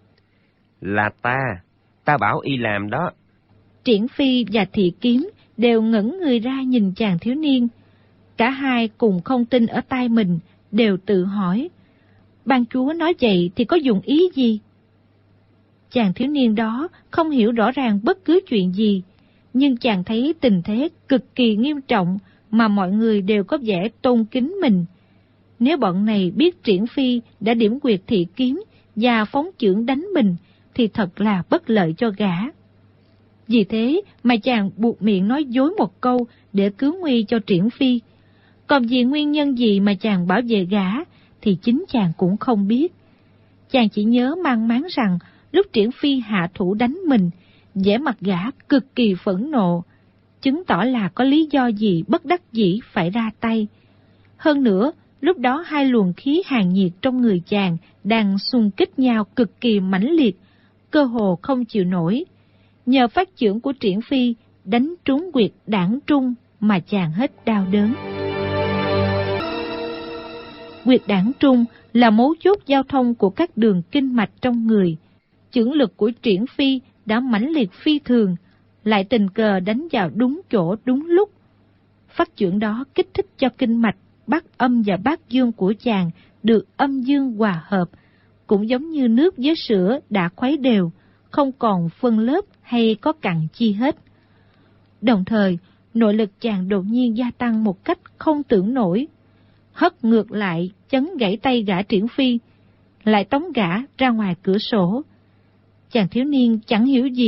Là ta bảo y làm đó. Triển Phi và Thị Kiếm đều ngẩng người ra nhìn chàng thiếu niên. Cả hai cùng không tin ở tai mình, đều tự hỏi: ban chúa nói vậy thì có dụng ý gì? Chàng thiếu niên đó không hiểu rõ ràng bất cứ chuyện gì, nhưng chàng thấy tình thế cực kỳ nghiêm trọng mà mọi người đều có vẻ tôn kính mình. Nếu bọn này biết Triển Phi đã điểm quyệt Thị Kiếm và phóng chưởng đánh mình thì thật là bất lợi cho gã. Vì thế mà chàng buộc miệng nói dối một câu để cứu nguy cho Triển Phi. Còn vì nguyên nhân gì mà chàng bảo vệ gã thì chính chàng cũng không biết. Chàng chỉ nhớ mang máng rằng lúc Triển Phi hạ thủ đánh mình, vẻ mặt gã cực kỳ phẫn nộ, chứng tỏ là có lý do gì bất đắc dĩ phải ra tay. Hơn nữa, lúc đó hai luồng khí hàn nhiệt trong người chàng đang xung kích nhau cực kỳ mãnh liệt, cơ hồ không chịu nổi. Nhờ phát chưởng của Triển Phi đánh trúng huyệt đảng trung mà chàng hết đau đớn. Huyệt đảng trung là mấu chốt giao thông của các đường kinh mạch trong người. Chưởng lực của Triển Phi đã mãnh liệt phi thường, lại tình cờ đánh vào đúng chỗ đúng lúc. Phát chưởng đó kích thích cho kinh mạch bát âm và bát dương của chàng được âm dương hòa hợp, cũng giống như nước với sữa đã khuấy đều, không còn phân lớp hay có cặn chi hết. Đồng thời, nội lực chàng đột nhiên gia tăng một cách không tưởng nổi, hất ngược lại chấn gãy tay gã Triển Phi, lại tống gã ra ngoài cửa sổ. Chàng thiếu niên chẳng hiểu gì,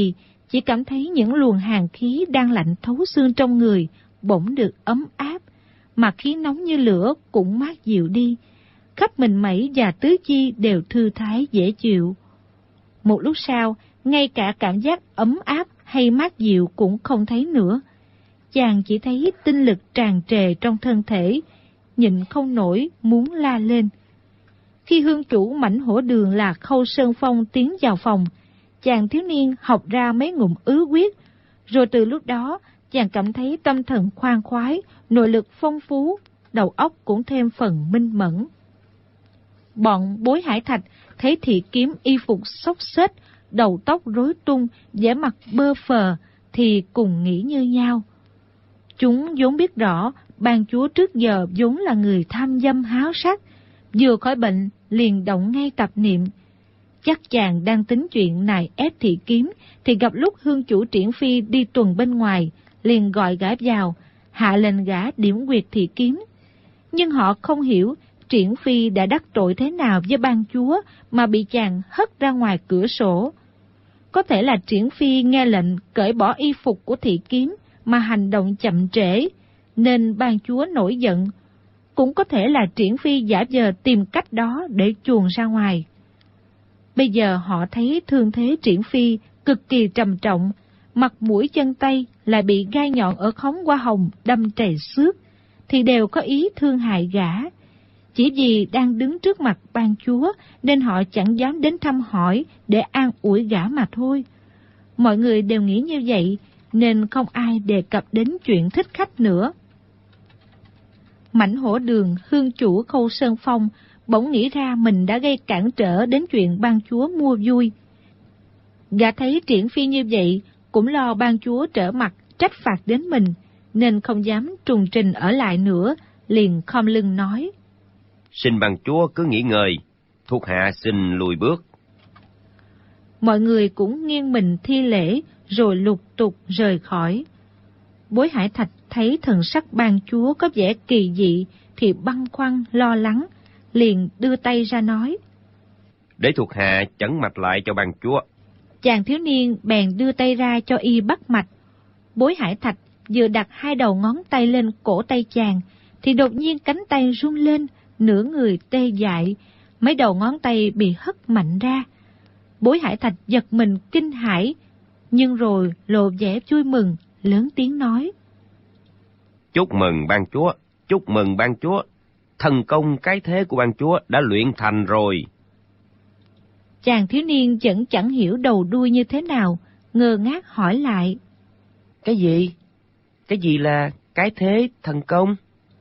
chỉ cảm thấy những luồng hàn khí đang lạnh thấu xương trong người bỗng được ấm áp, mà khí nóng như lửa cũng mát dịu đi, khắp mình mẩy và tứ chi đều thư thái dễ chịu. Một lúc sau, ngay cả cảm giác ấm áp hay mát dịu cũng không thấy nữa. Chàng chỉ thấy tinh lực tràn trề trong thân thể, nhịn không nổi muốn la lên. Khi hương chủ mảnh hổ đường là Khâu Sơn Phong tiến vào phòng, chàng thiếu niên học ra mấy ngụm ứ quyết, rồi từ lúc đó chàng cảm thấy tâm thần khoan khoái, nội lực phong phú, đầu óc cũng thêm phần minh mẫn. Bọn Bối Hải Thạch thấy Thị Kiếm y phục xốc xếch, đầu tóc rối tung, vẻ mặt bơ phờ, thì cùng nghĩ như nhau. Chúng vốn biết rõ ban chúa trước giờ vốn là người tham dâm háo sắc, vừa khỏi bệnh liền động ngay tập niệm. Chắc chàng đang tính chuyện nài ép Thị Kiếm, thì gặp lúc hương chủ Triển Phi đi tuần bên ngoài, liền gọi gã vào, hạ lệnh gã điểm quyệt Thị Kiếm. Nhưng họ không hiểu Triển Phi đã đắc tội thế nào với ban chúa mà bị chàng hất ra ngoài cửa sổ. Có thể là Triển Phi nghe lệnh cởi bỏ y phục của Thị Kiếm mà hành động chậm trễ, nên ban chúa nổi giận. Cũng có thể là Triển Phi giả vờ tìm cách đó để chuồn ra ngoài. Bây giờ họ thấy thương thế Triển Phi cực kỳ trầm trọng, mặt mũi chân tay lại bị gai nhọn ở khóm hoa hồng đâm trầy xước, thì đều có ý thương hại gã. Chỉ vì đang đứng trước mặt ban chúa nên họ chẳng dám đến thăm hỏi để an ủi gã mà thôi. Mọi người đều nghĩ như vậy nên không ai đề cập đến chuyện thích khách nữa. Mảnh hổ đường hương chủ Khâu Sơn Phong bỗng nghĩ ra mình đã gây cản trở đến chuyện ban chúa mua vui. Gã thấy Triển Phi như vậy cũng lo ban chúa trở mặt trách phạt đến mình, nên không dám trùng trình ở lại nữa, liền khom lưng nói: Xin ban chúa cứ nghỉ ngơi, thuộc hạ xin lùi bước. Mọi người cũng nghiêng mình thi lễ rồi lục tục rời khỏi. Bối Hải Thạch thấy thần sắc ban chúa có vẻ kỳ dị thì băn khoăn lo lắng, liền đưa tay ra nói: Để thuộc hạ chẩn mạch lại cho ban chúa. Chàng thiếu niên bèn đưa tay ra cho y bắt mạch. Bối Hải Thạch vừa đặt hai đầu ngón tay lên cổ tay chàng, thì đột nhiên cánh tay rung lên, nửa người tê dại, mấy đầu ngón tay bị hất mạnh ra. Bối Hải Thạch giật mình kinh hãi, nhưng rồi lộ vẻ vui mừng, lớn tiếng nói: Chúc mừng ban chúa, chúc mừng ban chúa, thần công cái thế của ban chúa đã luyện thành rồi. Chàng thiếu niên vẫn chẳng hiểu đầu đuôi như thế nào, ngơ ngác hỏi lại: Cái gì? Cái gì là cái thế thần công?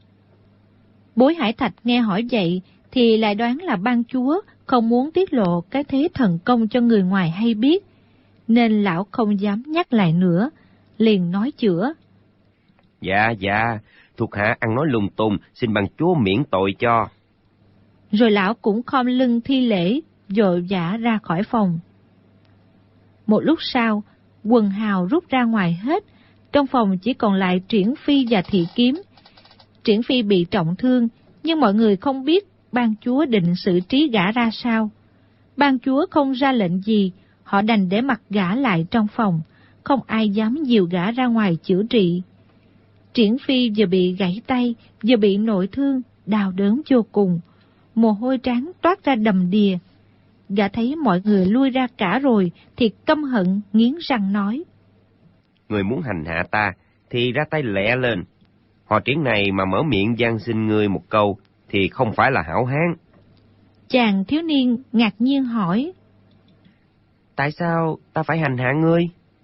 Bối Hải Thạch nghe hỏi vậy thì lại đoán là ban chúa không muốn tiết lộ cái thế thần công cho người ngoài hay biết, nên lão không dám nhắc lại nữa, liền nói chữa: Dạ, thuộc hạ ăn nói lung tung, xin ban chúa miễn tội cho. Rồi lão cũng khom lưng thi lễ, vội vã ra khỏi phòng. Một lúc sau, quần hào rút ra ngoài hết, trong phòng chỉ còn lại Triển Phi và Thị Kiếm. Triển Phi bị trọng thương, nhưng mọi người không biết ban chúa định xử trí gã ra sao. Ban chúa không ra lệnh gì, họ đành để mặc gã lại trong phòng, không ai dám dìu gã ra ngoài chữa trị. Triển Phi vừa bị gãy tay, vừa bị nội thương, đau đớn vô cùng, mồ hôi trán toát ra đầm đìa. Gã thấy mọi người lui ra cả rồi thì căm hận nghiến răng nói: Người muốn hành hạ ta thì ra tay lẹ lên. Họ Triển này mà mở miệng van xin ngươi một câu thì không phải là hảo hán. Chàng thiếu niên ngạc nhiên hỏi: Tại sao ta phải hành hạ ngươi?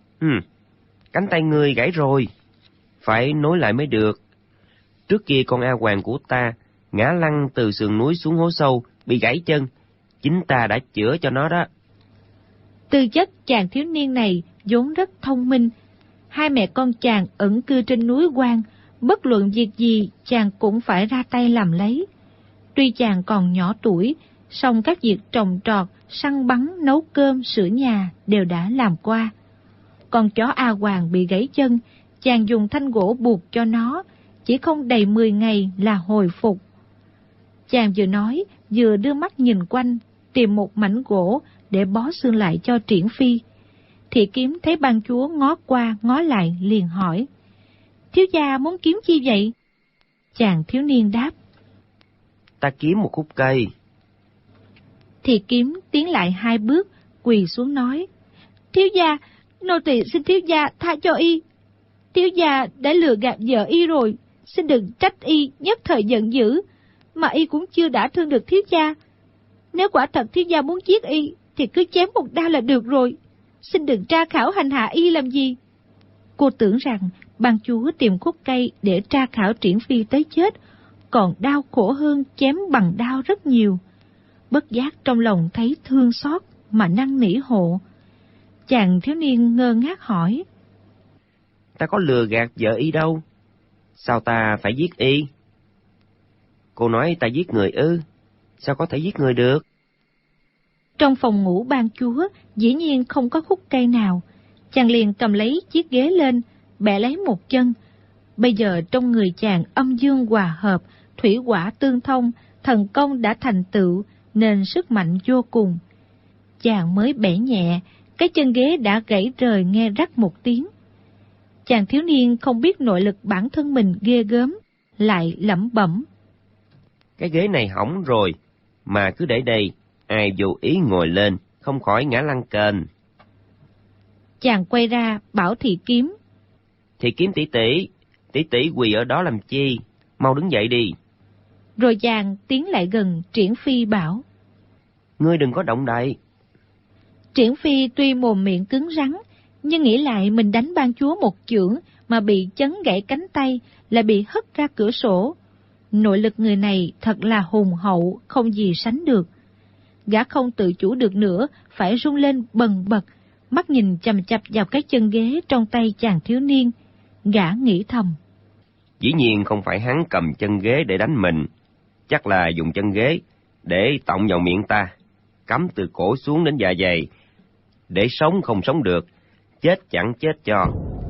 Cánh tay ngươi gãy rồi, phải nối lại mới được. Trước kia con A Hoàng của ta ngã lăn từ sườn núi xuống hố sâu, bị gãy chân, chính ta đã chữa cho nó đó. Tư chất chàng thiếu niên này vốn rất thông minh. Hai mẹ con chàng ẩn cư trên núi Quan, bất luận việc gì chàng cũng phải ra tay làm lấy. Tuy chàng còn nhỏ tuổi, song các việc trồng trọt, săn bắn, nấu cơm, sửa nhà đều đã làm qua. Con chó A Hoàng bị gãy chân, chàng dùng thanh gỗ buộc cho nó, chỉ không đầy 10 ngày là hồi phục. Chàng vừa nói, vừa đưa mắt nhìn quanh, tìm một mảnh gỗ để bó xương lại cho Triển Phi. Thị Kiếm thấy ban chúa ngó qua ngó lại liền hỏi: thiếu gia muốn kiếm chi vậy? Chàng thiếu niên đáp: Ta kiếm một khúc cây. Thị Kiếm tiến lại 2 bước, quỳ xuống nói: thiếu gia, nô tỳ xin thiếu gia tha cho y. Thiếu gia đã lừa gạt vợ y rồi, xin đừng trách y nhất thời giận dữ, mà y cũng chưa đã thương được thiếu gia. Nếu quả thật thiếu gia muốn giết y, thì cứ chém một đao là được rồi, xin đừng tra khảo hành hạ y làm gì. Cô tưởng rằng ban chúa tìm khúc cây để tra khảo Triển Phi tới chết, còn đau khổ hơn chém bằng đao rất nhiều. Bất giác trong lòng thấy thương xót mà năn nỉ hộ. Chàng thiếu niên ngơ ngác hỏi: Ta có lừa gạt vợ y đâu, sao ta phải giết y? Cô nói ta giết người ư? Sao có thể giết người được? Trong phòng ngủ ban chúa dĩ nhiên không có khúc cây nào. Chàng liền cầm lấy chiếc ghế lên, bẻ lấy một chân. Bây giờ trong người chàng âm dương hòa hợp, thủy hỏa tương thông, thần công đã thành tựu, nên sức mạnh vô cùng. Chàng mới bẻ nhẹ, cái chân ghế đã gãy rời nghe rắc một tiếng. Chàng thiếu niên không biết nội lực bản thân mình ghê gớm, lại lẩm bẩm: Cái ghế này hỏng rồi, mà cứ để đây, ai vô ý ngồi lên, không khỏi ngã lăn kềnh. Chàng quay ra bảo Thị Kiếm: Thị Kiếm tỷ tỷ quỳ ở đó làm chi, mau đứng dậy đi. Rồi chàng tiến lại gần Triển Phi bảo: Ngươi đừng có động đậy. Triển Phi tuy mồm miệng cứng rắn, nhưng nghĩ lại mình đánh ban chúa một chưởng mà bị chấn gãy cánh tay, lại bị hất ra cửa sổ. Nội lực người này thật là hùng hậu, không gì sánh được. Gã không tự chủ được nữa, phải run lên bần bật, mắt nhìn chằm chằm vào cái chân ghế trong tay chàng thiếu niên. Gã nghĩ thầm: Dĩ nhiên không phải hắn cầm chân ghế để đánh mình, chắc là dùng chân ghế để tọng vào miệng ta, cắm từ cổ xuống đến dạ dày, để sống không sống được, chết chẳng chết cho.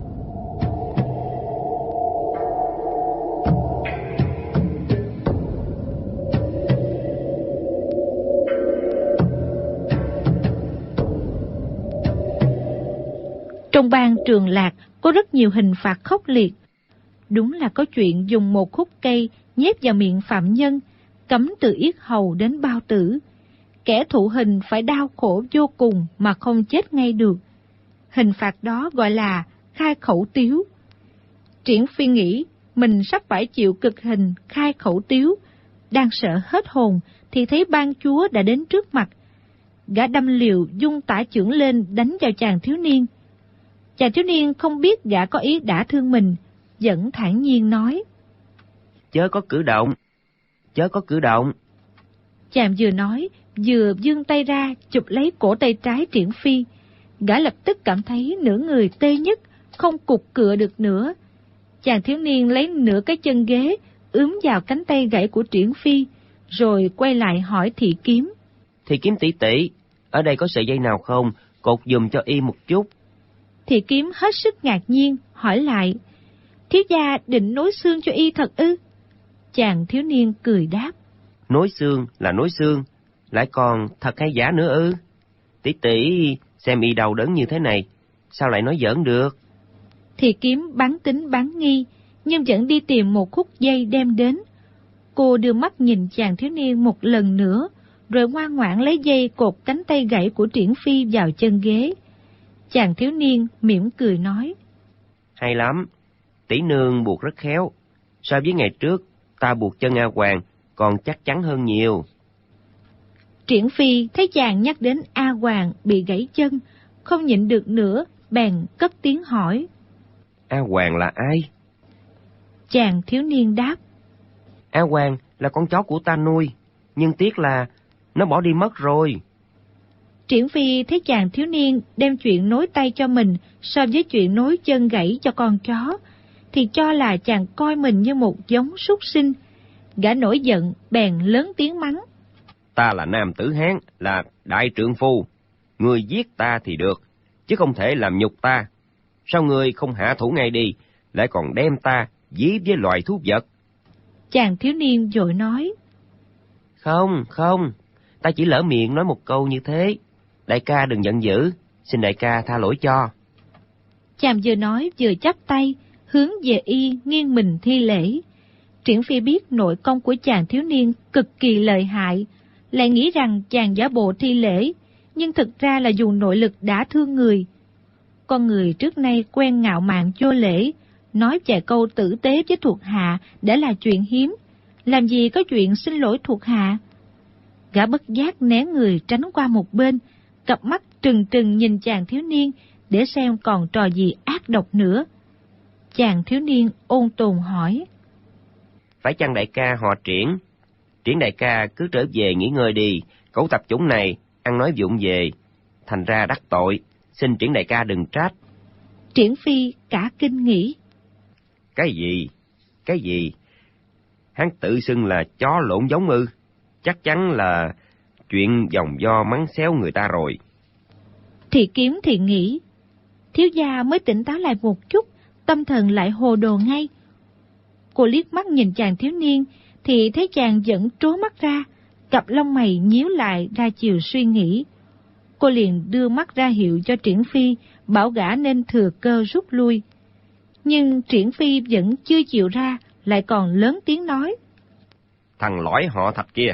Trong bang Trường Lạc có rất nhiều hình phạt khốc liệt. Đúng là có chuyện dùng một khúc cây nhét vào miệng phạm nhân, cấm từ yết hầu đến bao tử. Kẻ thụ hình phải đau khổ vô cùng mà không chết ngay được. Hình phạt đó gọi là khai khẩu tiếu. Triển Phi nghĩ mình sắp phải chịu cực hình khai khẩu tiếu. Đang sợ hết hồn thì thấy ban chúa đã đến trước mặt. Gã đâm liều dung tả chưởng lên đánh vào chàng thiếu niên. Chàng thiếu niên không biết gã có ý đả thương mình, vẫn thản nhiên nói: Chớ có cử động, chớ có cử động. Chàng vừa nói, vừa vươn tay ra chụp lấy cổ tay trái Triển Phi. Gã lập tức cảm thấy nửa người tê nhất, không cục cựa được nữa. Chàng thiếu niên lấy nửa cái chân ghế, ướm vào cánh tay gãy của Triển Phi, rồi quay lại hỏi Thị Kiếm: Thị Kiếm tỷ, ở đây có sợi dây nào không? Cột giùm cho y một chút. Thị Kiếm hết sức ngạc nhiên, hỏi lại: thiếu gia định nối xương cho y thật ư? Chàng thiếu niên cười đáp: Nối xương là nối xương, lại còn thật hay giả nữa ư? Tỷ xem y đau đớn như thế này, sao lại nói giỡn được? Thị Kiếm bán tính bán nghi, nhưng vẫn đi tìm một khúc dây đem đến. Cô đưa mắt nhìn chàng thiếu niên một lần nữa, rồi ngoan ngoãn lấy dây cột cánh tay gãy của Triển Phi vào chân ghế. Chàng thiếu niên mỉm cười nói: Hay lắm, tỷ nương buộc rất khéo. So với ngày trước, ta buộc chân A Hoàng còn chắc chắn hơn nhiều. Triển Phi thấy chàng nhắc đến A Hoàng bị gãy chân, không nhịn được nữa, bèn cất tiếng hỏi: A Hoàng là ai? Chàng thiếu niên đáp: A Hoàng là con chó của ta nuôi, nhưng tiếc là nó bỏ đi mất rồi. Triển Phi thấy chàng thiếu niên đem chuyện nối tay cho mình so với chuyện nối chân gãy cho con chó, thì cho là chàng coi mình như một giống súc sinh. Gã nổi giận, bèn lớn tiếng mắng: Ta là nam tử Hán, là đại trượng phu. Ngươi giết ta thì được, chứ không thể làm nhục ta. Sao ngươi không hạ thủ ngay đi, lại còn đem ta dí với loài thú vật? Chàng thiếu niên vội nói: Không, ta chỉ lỡ miệng nói một câu như thế. Đại ca đừng giận dữ, xin đại ca tha lỗi cho. Chàng vừa nói vừa chắp tay, hướng về y nghiêng mình thi lễ. Triển Phi biết nội công của chàng thiếu niên cực kỳ lợi hại, lại nghĩ rằng chàng giả bộ thi lễ, nhưng thực ra là dùng nội lực đã thương người. Con người trước nay quen ngạo mạn vô lễ, nói vài câu tử tế với thuộc hạ đã là chuyện hiếm, làm gì có chuyện xin lỗi thuộc hạ. Gã bất giác né người tránh qua một bên, cặp mắt trừng trừng nhìn chàng thiếu niên để xem còn trò gì ác độc nữa. Chàng thiếu niên ôn tồn hỏi: Phải chăng đại ca họ Triển? Triển đại ca cứ trở về nghỉ ngơi đi, cẩu tập chủng này ăn nói vụng về, thành ra đắc tội, xin Triển đại ca đừng trách. Triển Phi cả kinh nghĩ: Cái gì? Cái gì? Hắn tự xưng là chó lộn giống ư? Chắc chắn là chuyện vòng vo mắng xéo người ta rồi. Thì Kiếm thì nghĩ, thiếu gia mới tỉnh táo lại một chút, tâm thần lại hồ đồ ngay. Cô liếc mắt nhìn chàng thiếu niên thì thấy chàng vẫn trố mắt ra, cặp lông mày nhíu lại ra chiều suy nghĩ. Cô liền đưa mắt ra hiệu cho Triển Phi, bảo gã nên thừa cơ rút lui. Nhưng Triển Phi vẫn chưa chịu ra, lại còn lớn tiếng nói: Thằng lõi họ Thạch kia,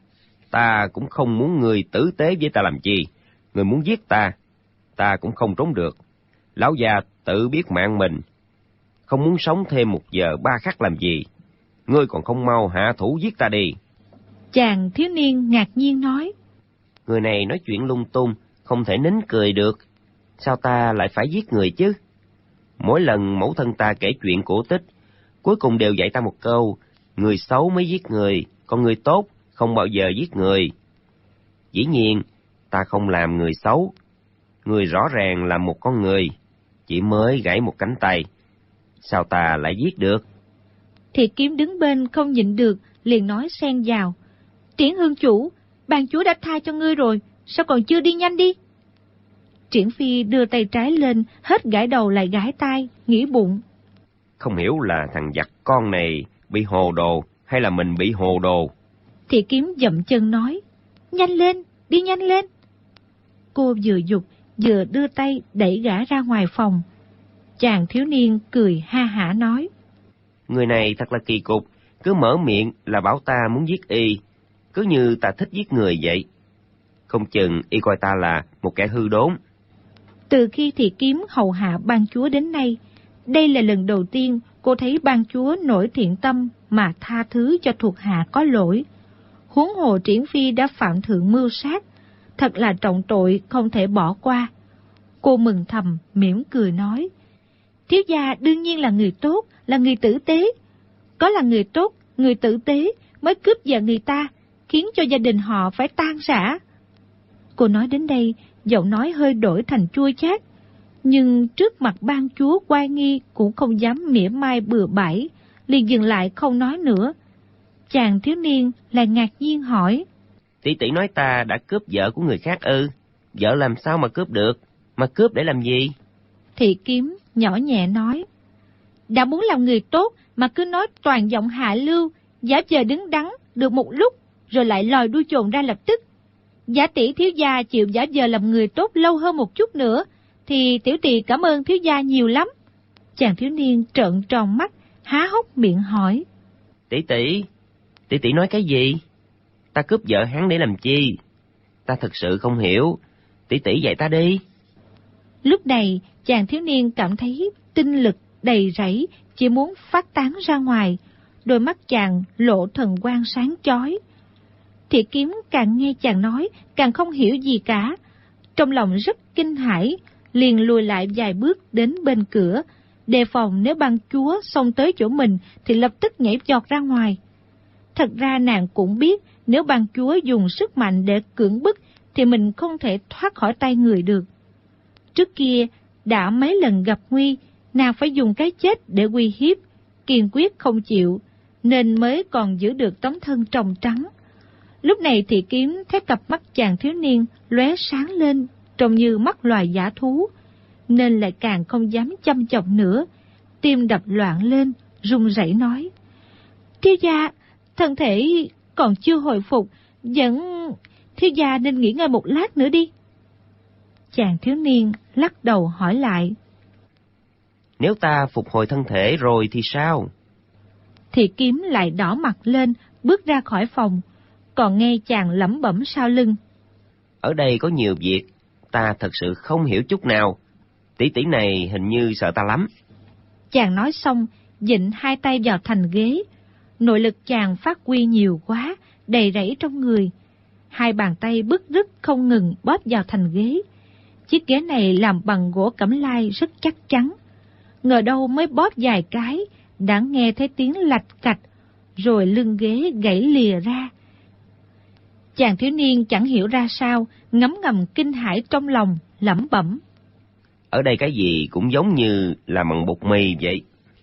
ta cũng không muốn người tử tế với ta làm chi. Người muốn giết ta, ta cũng không trốn được. Lão già tự biết mạng mình, không muốn sống thêm 1 giờ 3 khắc làm gì. Ngươi còn không mau hạ thủ giết ta đi. Chàng thiếu niên ngạc nhiên nói: Người này nói chuyện lung tung, không thể nín cười được. Sao ta lại phải giết người chứ? Mỗi lần mẫu thân ta kể chuyện cổ tích, cuối cùng đều dạy ta một câu: người xấu mới giết người, còn người tốt không bao giờ giết người. Dĩ nhiên, ta không làm người xấu. Người rõ ràng là một con người, chỉ mới gãy một cánh tay, sao ta lại giết được? Thì Kiếm đứng bên không nhịn được, liền nói xen vào: Triển hương chủ, ban chúa đã tha cho ngươi rồi, sao còn chưa đi nhanh đi? Triển Phi đưa tay trái lên, hết gãi đầu lại gãi tai, nghĩ bụng: Không hiểu là thằng giặc con này bị hồ đồ hay là mình bị hồ đồ. Thì Kiếm dậm chân nói: Nhanh lên, đi nhanh lên. Cô vừa giục vừa đưa tay đẩy gã ra ngoài phòng. Chàng thiếu niên cười ha hả nói: Người này thật là kỳ cục, cứ mở miệng là bảo ta muốn giết y, cứ như ta thích giết người vậy. Không chừng y coi ta là một kẻ hư đốn. Từ khi Thì Kiếm hầu hạ ban chúa đến nay, đây là lần đầu tiên cô thấy ban chúa nổi thiện tâm mà tha thứ cho thuộc hạ có lỗi. Huống hồ Triển Phi đã phạm thượng mưu sát, thật là trọng tội không thể bỏ qua. Cô mừng thầm mỉm cười nói: Thiếu gia đương nhiên là người tốt, là người tử tế. Có là người tốt, người tử tế mới cướp vợ người ta, khiến cho gia đình họ phải tan rã. Cô nói đến đây, giọng nói hơi đổi thành chua chát, nhưng trước mặt ban chúa oai nghi cũng không dám mỉa mai bừa bãi, liền dừng lại không nói nữa. Chàng thiếu niên lại ngạc nhiên hỏi: Tỷ tỷ nói ta đã cướp vợ của người khác ư? Vợ làm sao mà cướp được? Mà cướp để làm gì? Thì Kiếm nhỏ nhẹ nói: Đã muốn làm người tốt mà cứ nói toàn giọng hạ lưu, giả vờ đứng đắn được một lúc rồi lại lòi đuôi chồn ra lập tức. Giả tỷ thiếu gia chịu giả vờ làm người tốt lâu hơn một chút nữa thì tiểu tỳ cảm ơn thiếu gia nhiều lắm. Chàng thiếu niên trợn tròn mắt, há hốc miệng hỏi: Tỷ tỷ nói cái gì? Ta cướp vợ hắn để làm chi? Ta thực sự không hiểu, tỷ tỷ dạy ta đi. Lúc này chàng thiếu niên cảm thấy tinh lực đầy rẫy, chỉ muốn phát tán ra ngoài, đôi mắt chàng lộ thần quang sáng chói. Thì Kiếm càng nghe chàng nói càng không hiểu gì cả, trong lòng rất kinh hãi, liền lùi lại vài bước đến bên cửa, đề phòng nếu ban chúa xông tới chỗ mình thì lập tức nhảy vọt ra ngoài. Thật ra nàng cũng biết nếu ban chúa dùng sức mạnh để cưỡng bức thì mình không thể thoát khỏi tay người được. Trước kia đã mấy lần gặp nguy, nàng phải dùng cái chết để uy hiếp, kiên quyết không chịu, nên mới còn giữ được tấm thân tròng trắng. Lúc này Thì Kiếm thấy cặp mắt chàng thiếu niên lóe sáng lên, trông như mắt loài dã thú, nên lại càng không dám chăm chọc nữa, tim đập loạn lên, run rẩy nói: Thiếu gia, thân thể còn chưa hồi phục, thiếu gia nên nghỉ ngơi một lát nữa đi. chàng thiếu niên lắc đầu hỏi lại. Nếu ta phục hồi thân thể rồi thì sao? Thì Kiếm lại đỏ mặt lên, bước ra khỏi phòng, còn nghe chàng lẩm bẩm sau lưng. Ở đây có nhiều việc, ta thật sự không hiểu chút nào. Tỷ tỷ này hình như sợ ta lắm. Chàng nói xong, dịnh hai tay vào thành ghế. Nội lực chàng phát huy nhiều quá, đầy rẫy trong người. Hai bàn tay bứt rứt không ngừng bóp vào thành ghế. Chiếc ghế này làm bằng gỗ cẩm lai rất chắc chắn. Ngờ đâu mới bóp vài cái, đã nghe thấy tiếng lạch cạch, rồi lưng ghế gãy lìa ra. Chàng thiếu niên chẳng hiểu ra sao, ngấm ngầm kinh hãi trong lòng, lẩm bẩm. Ở đây cái gì cũng giống như làm bằng bột mì vậy.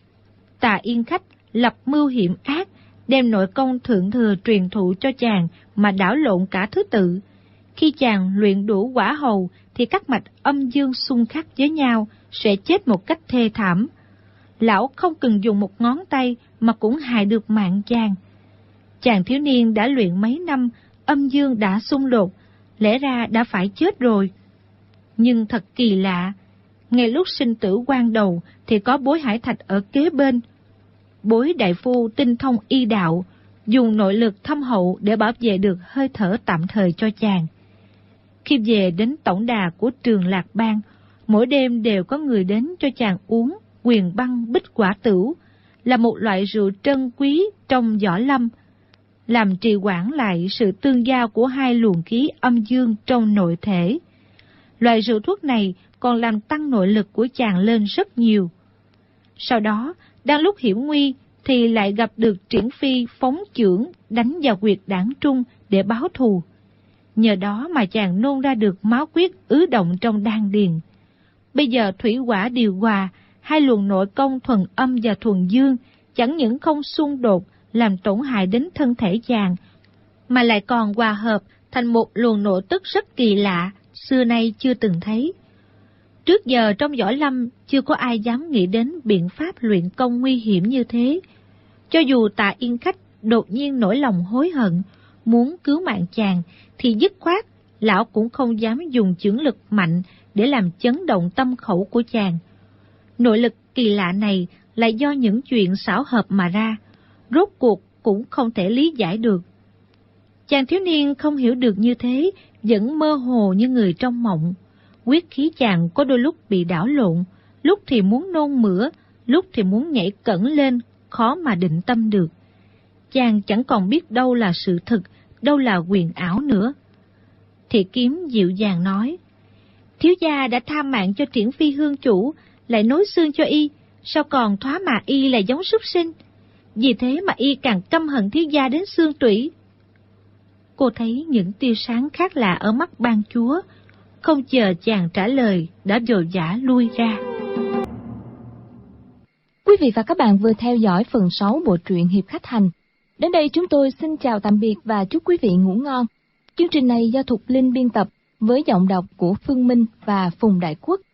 Tà Yên Khách lập mưu hiểm ác, đem nội công thượng thừa truyền thụ cho chàng mà đảo lộn cả thứ tự. Khi chàng luyện đủ quả hầu thì các mạch âm dương xung khắc với nhau, sẽ chết một cách thê thảm. Lão không cần dùng một ngón tay mà cũng hại được mạng chàng. Chàng thiếu niên đã luyện mấy năm, âm dương đã xung đột, lẽ ra đã phải chết rồi. Nhưng thật kỳ lạ, ngay lúc sinh tử quan đầu thì có Bối Hải Thạch ở kế bên. Bối đại phu tinh thông y đạo, dùng nội lực thâm hậu để bảo vệ được hơi thở tạm thời cho chàng. Khi về đến tổng đà của Trường Lạc Bang, mỗi đêm đều có người đến cho chàng uống Quyền Băng Bích Quả Tửu, là một loại rượu trân quý trong võ lâm, làm trì hoãn lại sự tương giao của hai luồng khí âm dương trong nội thể. Loại rượu thuốc này còn làm tăng nội lực của chàng lên rất nhiều. Sau đó, đang lúc hiểm nguy thì lại gặp được Triển Phi phóng chưởng đánh vào huyệt đảng trung để báo thù. Nhờ đó mà chàng nôn ra được máu huyết ứ động trong đan điền. Bây giờ thủy hỏa điều hòa, hai luồng nội công thuần âm và thuần dương chẳng những không xung đột làm tổn hại đến thân thể chàng, mà lại còn hòa hợp thành một luồng nội tức rất kỳ lạ, xưa nay chưa từng thấy. Trước giờ trong võ lâm chưa có ai dám nghĩ đến biện pháp luyện công nguy hiểm như thế. Cho dù Tà Yên Khách đột nhiên nổi lòng hối hận, muốn cứu mạng chàng, thì dứt khoát lão cũng không dám dùng chưởng lực mạnh để làm chấn động tâm khẩu của chàng. Nội lực kỳ lạ này lại do những chuyện xảo hợp mà ra, rốt cuộc cũng không thể lý giải được. Chàng thiếu niên không hiểu được như thế, vẫn mơ hồ như người trong mộng. Quyết khí chàng có đôi lúc bị đảo lộn, lúc thì muốn nôn mửa, lúc thì muốn nhảy cẫng lên, khó mà định tâm được. Chàng chẳng còn biết đâu là sự thực, đâu là huyền ảo nữa. Thị Kiếm dịu dàng nói, thiếu gia đã tha mạng cho Triển Phi hương chủ, lại nối xương cho y, sao còn thoá mà y là giống súc sinh? Vì thế mà y càng căm hận thiếu gia đến xương tủy. Cô thấy những tia sáng khác lạ ở mắt ban chúa, không chờ chàng trả lời đã vội vã lui ra. Quý vị và các bạn vừa theo dõi phần 6 bộ truyện Hiệp Khách Hành. Đến đây chúng tôi xin chào tạm biệt và chúc quý vị ngủ ngon. Chương trình này do Thục Linh biên tập với giọng đọc của Phương Minh và Phùng Đại Quốc.